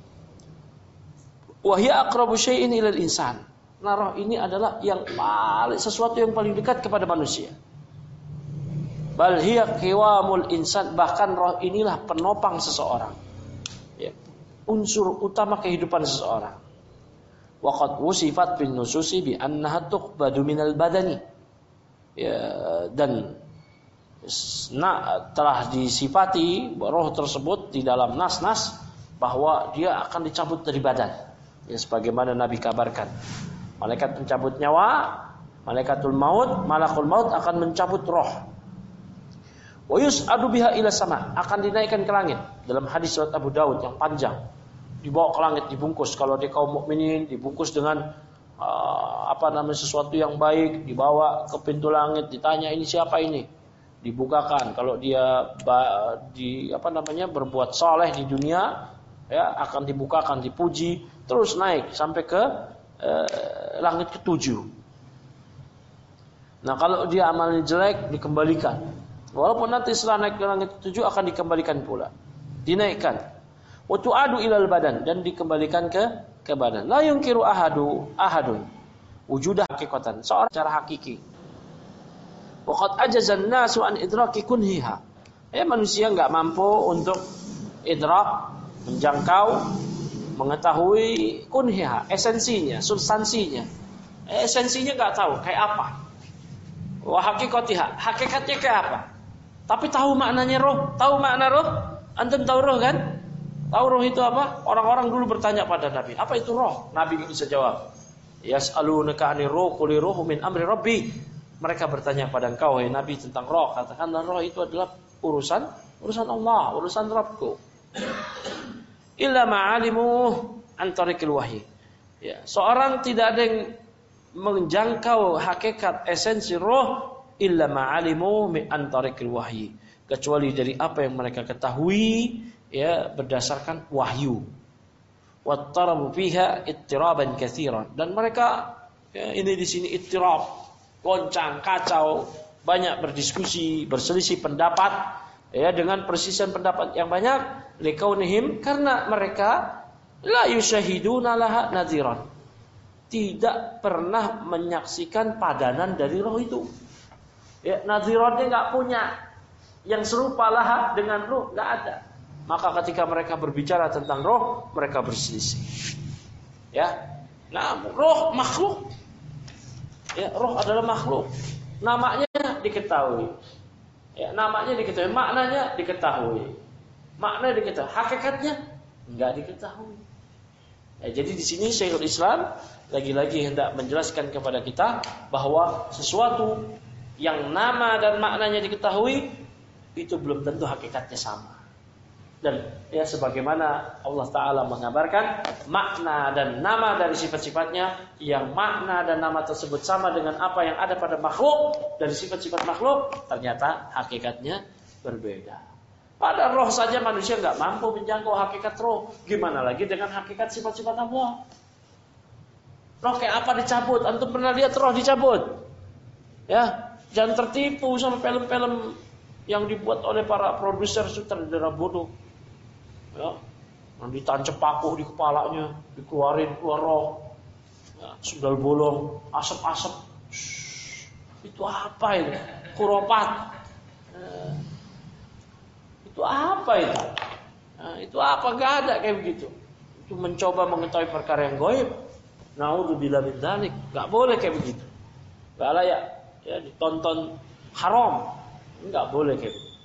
Wa hiya aqrabu syai'in ilal insan. Nah, roh ini adalah yang paling sesuatu yang paling dekat kepada manusia. Bal hiya qiwamul insan, bahkan roh inilah penopang seseorang. Ya. Unsur utama kehidupan seseorang. Wa qad wusifat bin nususi bi annaha tuqbadu minal badani. Ya, dan nah, telah disifati roh tersebut di dalam nas-nas bahwa dia akan dicabut dari badan. Ya, sebagaimana Nabi kabarkan, malaikat pencabut nyawa, malaikatul maut, malakul maut akan mencabut roh. Wa yus'adu biha ila sama, akan dinaikkan ke langit. Dalam hadis surat Abu Daud yang panjang, dibawa ke langit, dibungkus. Kalau di kaum mukminin dibungkus dengan uh, apa namanya sesuatu yang baik, dibawa ke pintu langit, ditanya ini siapa ini, dibukakan. Kalau dia di apa namanya berbuat saleh di dunia, ya akan dibukakan, dipuji, terus naik sampai ke eh, langit ketujuh. Nah, kalau dia amalnya jelek dikembalikan. Walaupun nanti setelah naik ke langit ketujuh akan dikembalikan pula, dinaikkan. Wa tu'adu ilal badan, dan dikembalikan ke ke badan. La yunkiru ahadu ahadun wujudah hakikatan, seorang secara hakiki. Wa qad ajazan nasu an idraki kunhiha. Ya, manusia enggak mampu untuk idrak, menjangkau, mengetahui kunhiha, esensinya, substansinya. Esensinya enggak tahu kayak apa. Wa haqiqatiha, hakikatnya kayak apa. Tapi tahu maknanya roh, tahu makna roh. Antum tahu roh kan? Tahu roh itu apa? Orang-orang dulu bertanya pada Nabi, apa itu roh? Nabi enggak bisa jawab. Yas'alunaka 'anir ruh, qul ruhu min amri rabbi. Mereka bertanya pada engkau, wahai Nabi, tentang roh. Katakanlah roh itu adalah urusan urusan Allah, urusan Rabbku. Illa ma'alimu an tariqil wahyi. Ya, seorang tidak ada yang menjangkau hakikat esensi roh illa ma'alimu min an tariqil wahyi, kecuali dari apa yang mereka ketahui ya berdasarkan wahyu. Wattarabu fiha ittiraban katsiran, dan mereka ya, ini di sini ittirab, goncang, kacau, banyak berdiskusi, berselisih pendapat ya dengan persisian pendapat yang banyak. Likaunihim, karena mereka la yusyahiduna laha nadhiran, tidak pernah menyaksikan padanan dari roh itu. Ya, nadhirannya enggak punya yang serupa laha dengan roh, enggak ada. Maka ketika mereka berbicara tentang roh, mereka berselisih. Ya. Nah, roh makhluk. Ya, roh adalah makhluk. Namanya diketahui. Ya, namanya diketahui, maknanya diketahui. Makna diketahui, hakikatnya enggak diketahui. Ya, jadi di sini Syekhul Islam lagi-lagi hendak menjelaskan kepada kita bahwa sesuatu yang nama dan maknanya diketahui itu belum tentu hakikatnya sama. Dan ya sebagaimana Allah Ta'ala mengabarkan makna dan nama dari sifat-sifatnya, yang makna dan nama tersebut sama dengan apa yang ada pada makhluk dari sifat-sifat makhluk, ternyata hakikatnya berbeda. Pada roh saja manusia enggak mampu menjangkau hakikat roh, gimana lagi dengan hakikat sifat-sifat Allah. Roh kayak apa dicabut? Antum pernah lihat roh dicabut? Ya, jangan tertipu sama film-film yang dibuat oleh para produser sutradara bodoh. Ya, yang ditancap paku di kepalanya, dikeluarin keluar roh. Ya, sundal bolong, asap-asap. Itu apa itu? Khurafat. Ya, itu apa itu? Nah, itu apa? Gak ada kayak begitu. Itu mencoba mengetahui perkara yang gaib. Naudzubillah min dzalik. Gak boleh kayak begitu. Gak layak ya ditonton, haram. Enggak boleh kayak begitu.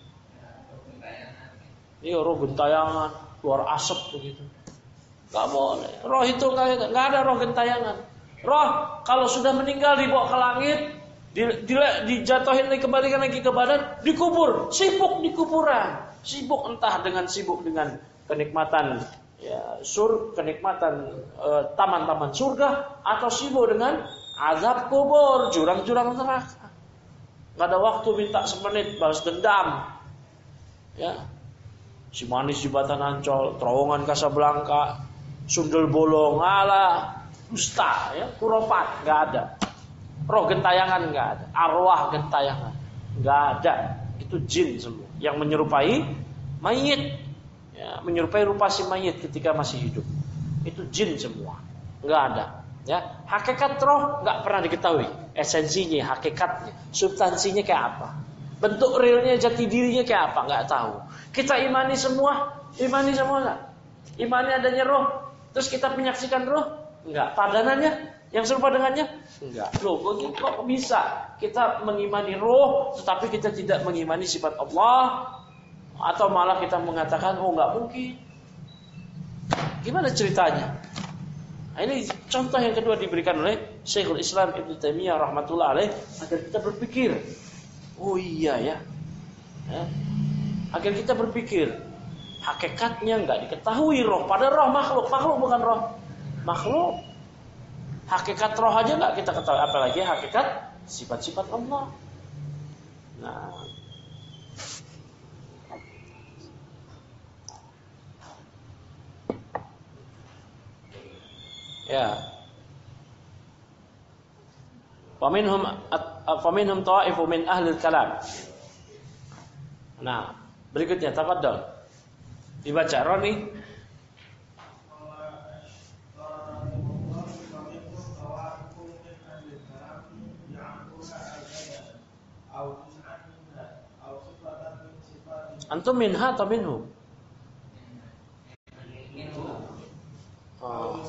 Ini roh gentayangan, keluar asap begitu. Gak boleh. Roh itu gak, gak ada roh gentayangan. Roh kalau sudah meninggal dibawa ke langit, di, di, dijatuhin lagi, kembalikan lagi ke badan, dikubur, sibuk di kuburan, sibuk entah dengan sibuk dengan kenikmatan ya, sur, kenikmatan eh, taman-taman surga, atau sibuk dengan azab kubur, jurang-jurang neraka. Nggak ada waktu minta semenit balas dendam. Ya, si manis jembatan Ancol, terowongan Kasablanka, sundel bolong, alah, dusta, ya, kuropat, nggak ada. Roh gentayangan nggak ada, arwah gentayangan nggak ada. Itu jin semua yang menyerupai mayit, ya, menyerupai rupa si mayit ketika masih hidup. Itu jin semua, nggak ada. Ya, hakikat roh nggak pernah diketahui, esensinya, hakikatnya, substansinya kayak apa, bentuk realnya, jati dirinya kayak apa, nggak tahu. Kita imani semua, imani semua nggak? Imani adanya roh, terus kita menyaksikan roh, nggak? Padanannya, yang serupa dengannya, enggak. Loh, kok bisa kita mengimani roh, tetapi kita tidak mengimani sifat Allah, atau malah kita mengatakan, oh nggak mungkin. Gimana ceritanya? Nah, ini contoh yang kedua diberikan oleh Syekhul Islam Ibnu Taimiyah rahmatullah alaih agar kita berpikir, oh iya ya, ya. Agar kita berpikir, hakikatnya nggak diketahui roh, pada roh makhluk, makhluk bukan roh, makhluk. Hakikat roh aja nggak kita ketahui, apalagi hakikat sifat-sifat Allah. Nah, ya. Faminhum faminhum ta'ifu min ahli kalam. Nah, berikutnya tafadhol. Dibaca Roni. Antum minha atau minhu? Oh.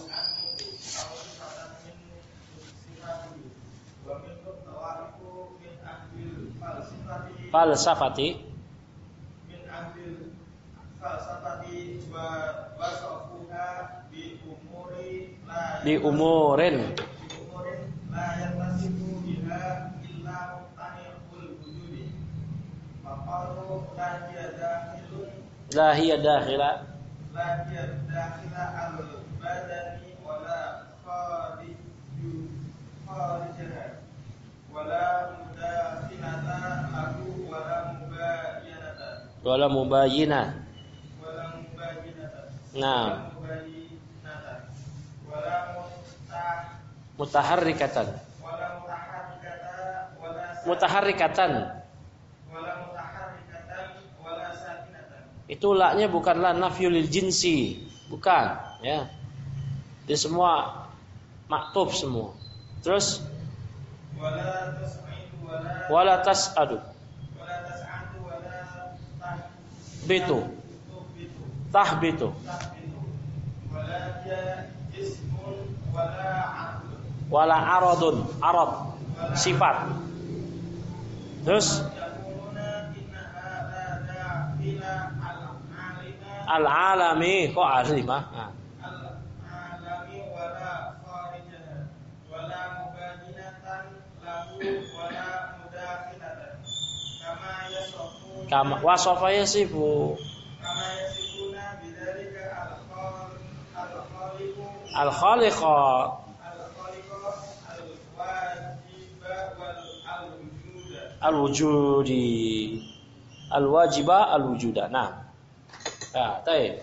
Falsafati
min ambil falsafati wa wasafuha bi umuri la
Bi umurin
bi umurin la yatasifu biha illa taniqul wujudi maqalu la yadahilun
La hiya dakhila
la yadahila al badani wala khariju kharijaha wala mudafinata lahu wala mubayyanata
wala mubayyinah.
wala mubayyinata
Nah,
wala mubayyinata wala mutah
mutaharrikatan.
wala mutaharrikata wala sa-
Mutaharrikatan.
wala mutaharrikatan wala sakinatan
Itu la-nya bukanlah nafyul lil jinsi, bukan, ya. Dia semua maktub semua. Terus
wala tas'idu wala
wala tas'adu
wala tas'adu wala
bitu
tahbitu
tahbitu
tahbitu wala dia ismun wala aqlun
wala aradun, arad sifat. Terus
yaquluna innaha la da'ila al-alima
al-alami, kok alimah? Nah.
al-alami wala kharijaha wala mubayyinatan lahu wala mudafinatan kama yasofun
Kama wasofa yasifu
kama yasifuna bidzalika al-khaliq al-khaliqu
al-khaliqa
al-khaliqu al-wajiba wal al-wujuda
al-wujudi al-wajiba al-wujuda. Nah, ya, baik.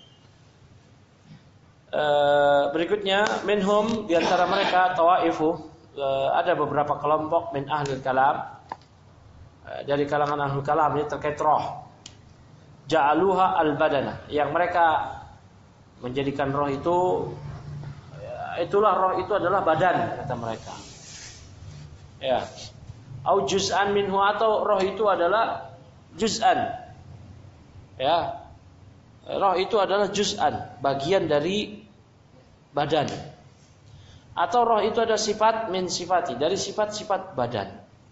Uh, berikutnya minhum, di antara mereka tawaifu, uh, ada beberapa kelompok min ahlul kalam, uh, dari kalangan ahlul kalam ini terkait roh. Ja'aluha al-badana, yang mereka menjadikan roh itu, uh, itulah roh itu adalah badan, kata mereka. Ya. Au juz'an minhu, atau roh itu adalah juz'an. Ya. Roh itu adalah juz'an, bagian dari badan. Atau roh itu ada sifat min sifati, dari sifat-sifat badan.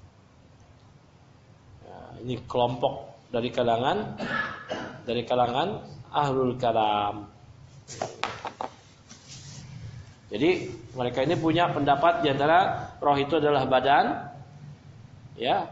Ya, ini kelompok dari kalangan dari kalangan ahlul kalam. Jadi mereka ini punya pendapat di antara roh itu adalah badan, ya.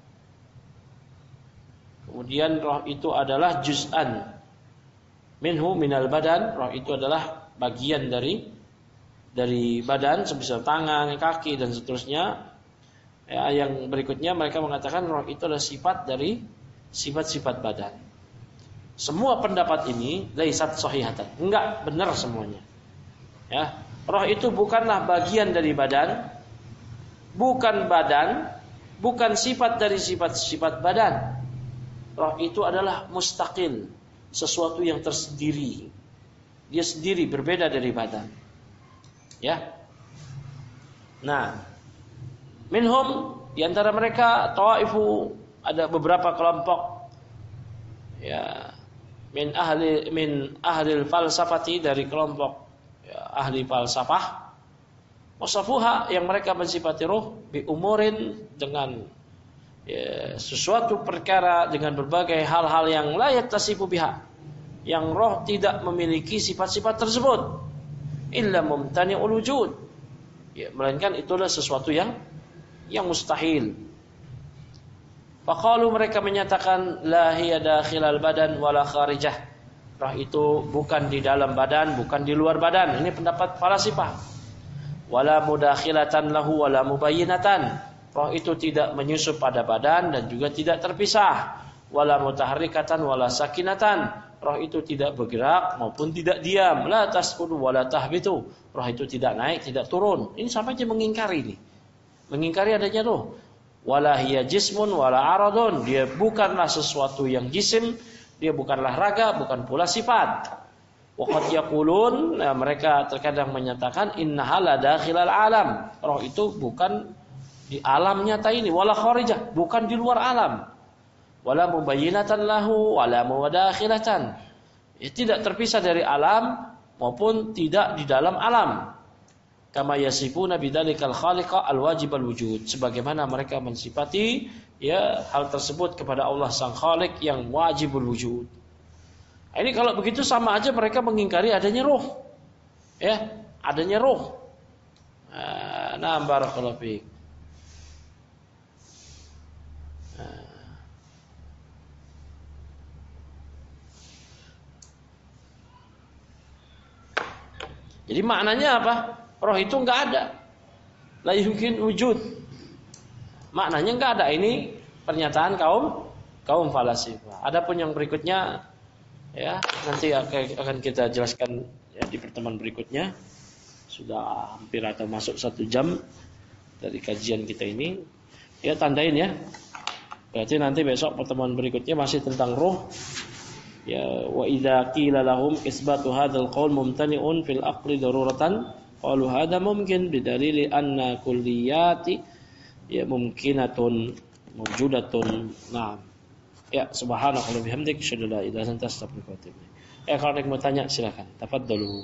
Kemudian roh itu adalah juz'an minhu minal badan, roh itu adalah bagian dari dari badan, semisal tangan, kaki dan seterusnya. Ya, yang berikutnya mereka mengatakan roh itu adalah sifat dari sifat-sifat badan. Semua pendapat ini laisat sahihatan, enggak benar semuanya. Ya, roh itu bukanlah bagian dari badan, bukan badan, bukan sifat dari sifat-sifat badan. Roh itu adalah mustaqil, sesuatu yang tersendiri. Dia sendiri, berbeda dari badan. Ya. Nah, minhum di antara mereka tawaifu, ada beberapa kelompok, ya, min ahli min ahli falsafati, dari kelompok ya, ahli falsafah, wasafuha, yang mereka mensifati roh bi umurin, dengan ya, sesuatu perkara, dengan berbagai hal-hal yang la yattasifu biha, yang roh tidak memiliki sifat-sifat tersebut, illa mumtani'ul wujud, ya, melainkan itulah sesuatu yang yang mustahil. Faqalu, mereka menyatakan la hiya dakhilal badan wala kharijah, roh itu bukan di dalam badan, bukan di luar badan. Ini pendapat falasifah. Wala mudakhilatan lahu wala mubayyinatan, roh itu tidak menyusup pada badan dan juga tidak terpisah. Wala mutaharrikatan wala sakinatan, roh itu tidak bergerak maupun tidak diam. La tasqudu wala tahbitu, roh itu tidak naik, tidak turun. Ini sampai dia mengingkari ini. Mengingkari adanya roh. Wala hiya jismun wala aradun, dia bukanlah sesuatu yang jisim, dia bukanlah raga, bukan pula sifat. Waqad yaqulun, nah, mereka terkadang menyatakan innaha la dakhilal alam, roh itu bukan di alam nyata ini, wala kharijah, bukan di luar alam. Wala mubayyinatan lahu wala mudakhilatan, ya, tidak terpisah dari alam maupun tidak di dalam alam. Kama yasifuna bidzalikal khaliqa alwajib alwujud, sebagaimana mereka mensifati ya hal tersebut kepada Allah sang khaliq yang wajibul wujud. Ini kalau begitu sama aja mereka mengingkari adanya roh, ya, adanya roh. Nah, barakallahu fiik. Jadi maknanya apa? Roh itu enggak ada. La yumkin wujud. Maknanya enggak ada. Ini pernyataan kaum kaum falasifah. Adapun yang berikutnya ya nanti akan kita jelaskan ya, di pertemuan berikutnya. Sudah hampir atau masuk satu jam dari kajian kita ini. Ya, tandain ya. Berarti nanti besok pertemuan berikutnya masih tentang roh. Ya, wa idza qila lahum isbatu hadzal qaul mumtani'un fil aqli daruratan qalu hadza mumkin bidalili anna kulliyati ya mumkinatun mawjudatun. Nah, ya, subhanakallahumma bihamdika asyhadu an la ilaha illa anta astaghfiruka wa atubu ilaik. Ya, kalau ada yang mau tanya silakan. Tafadhalu.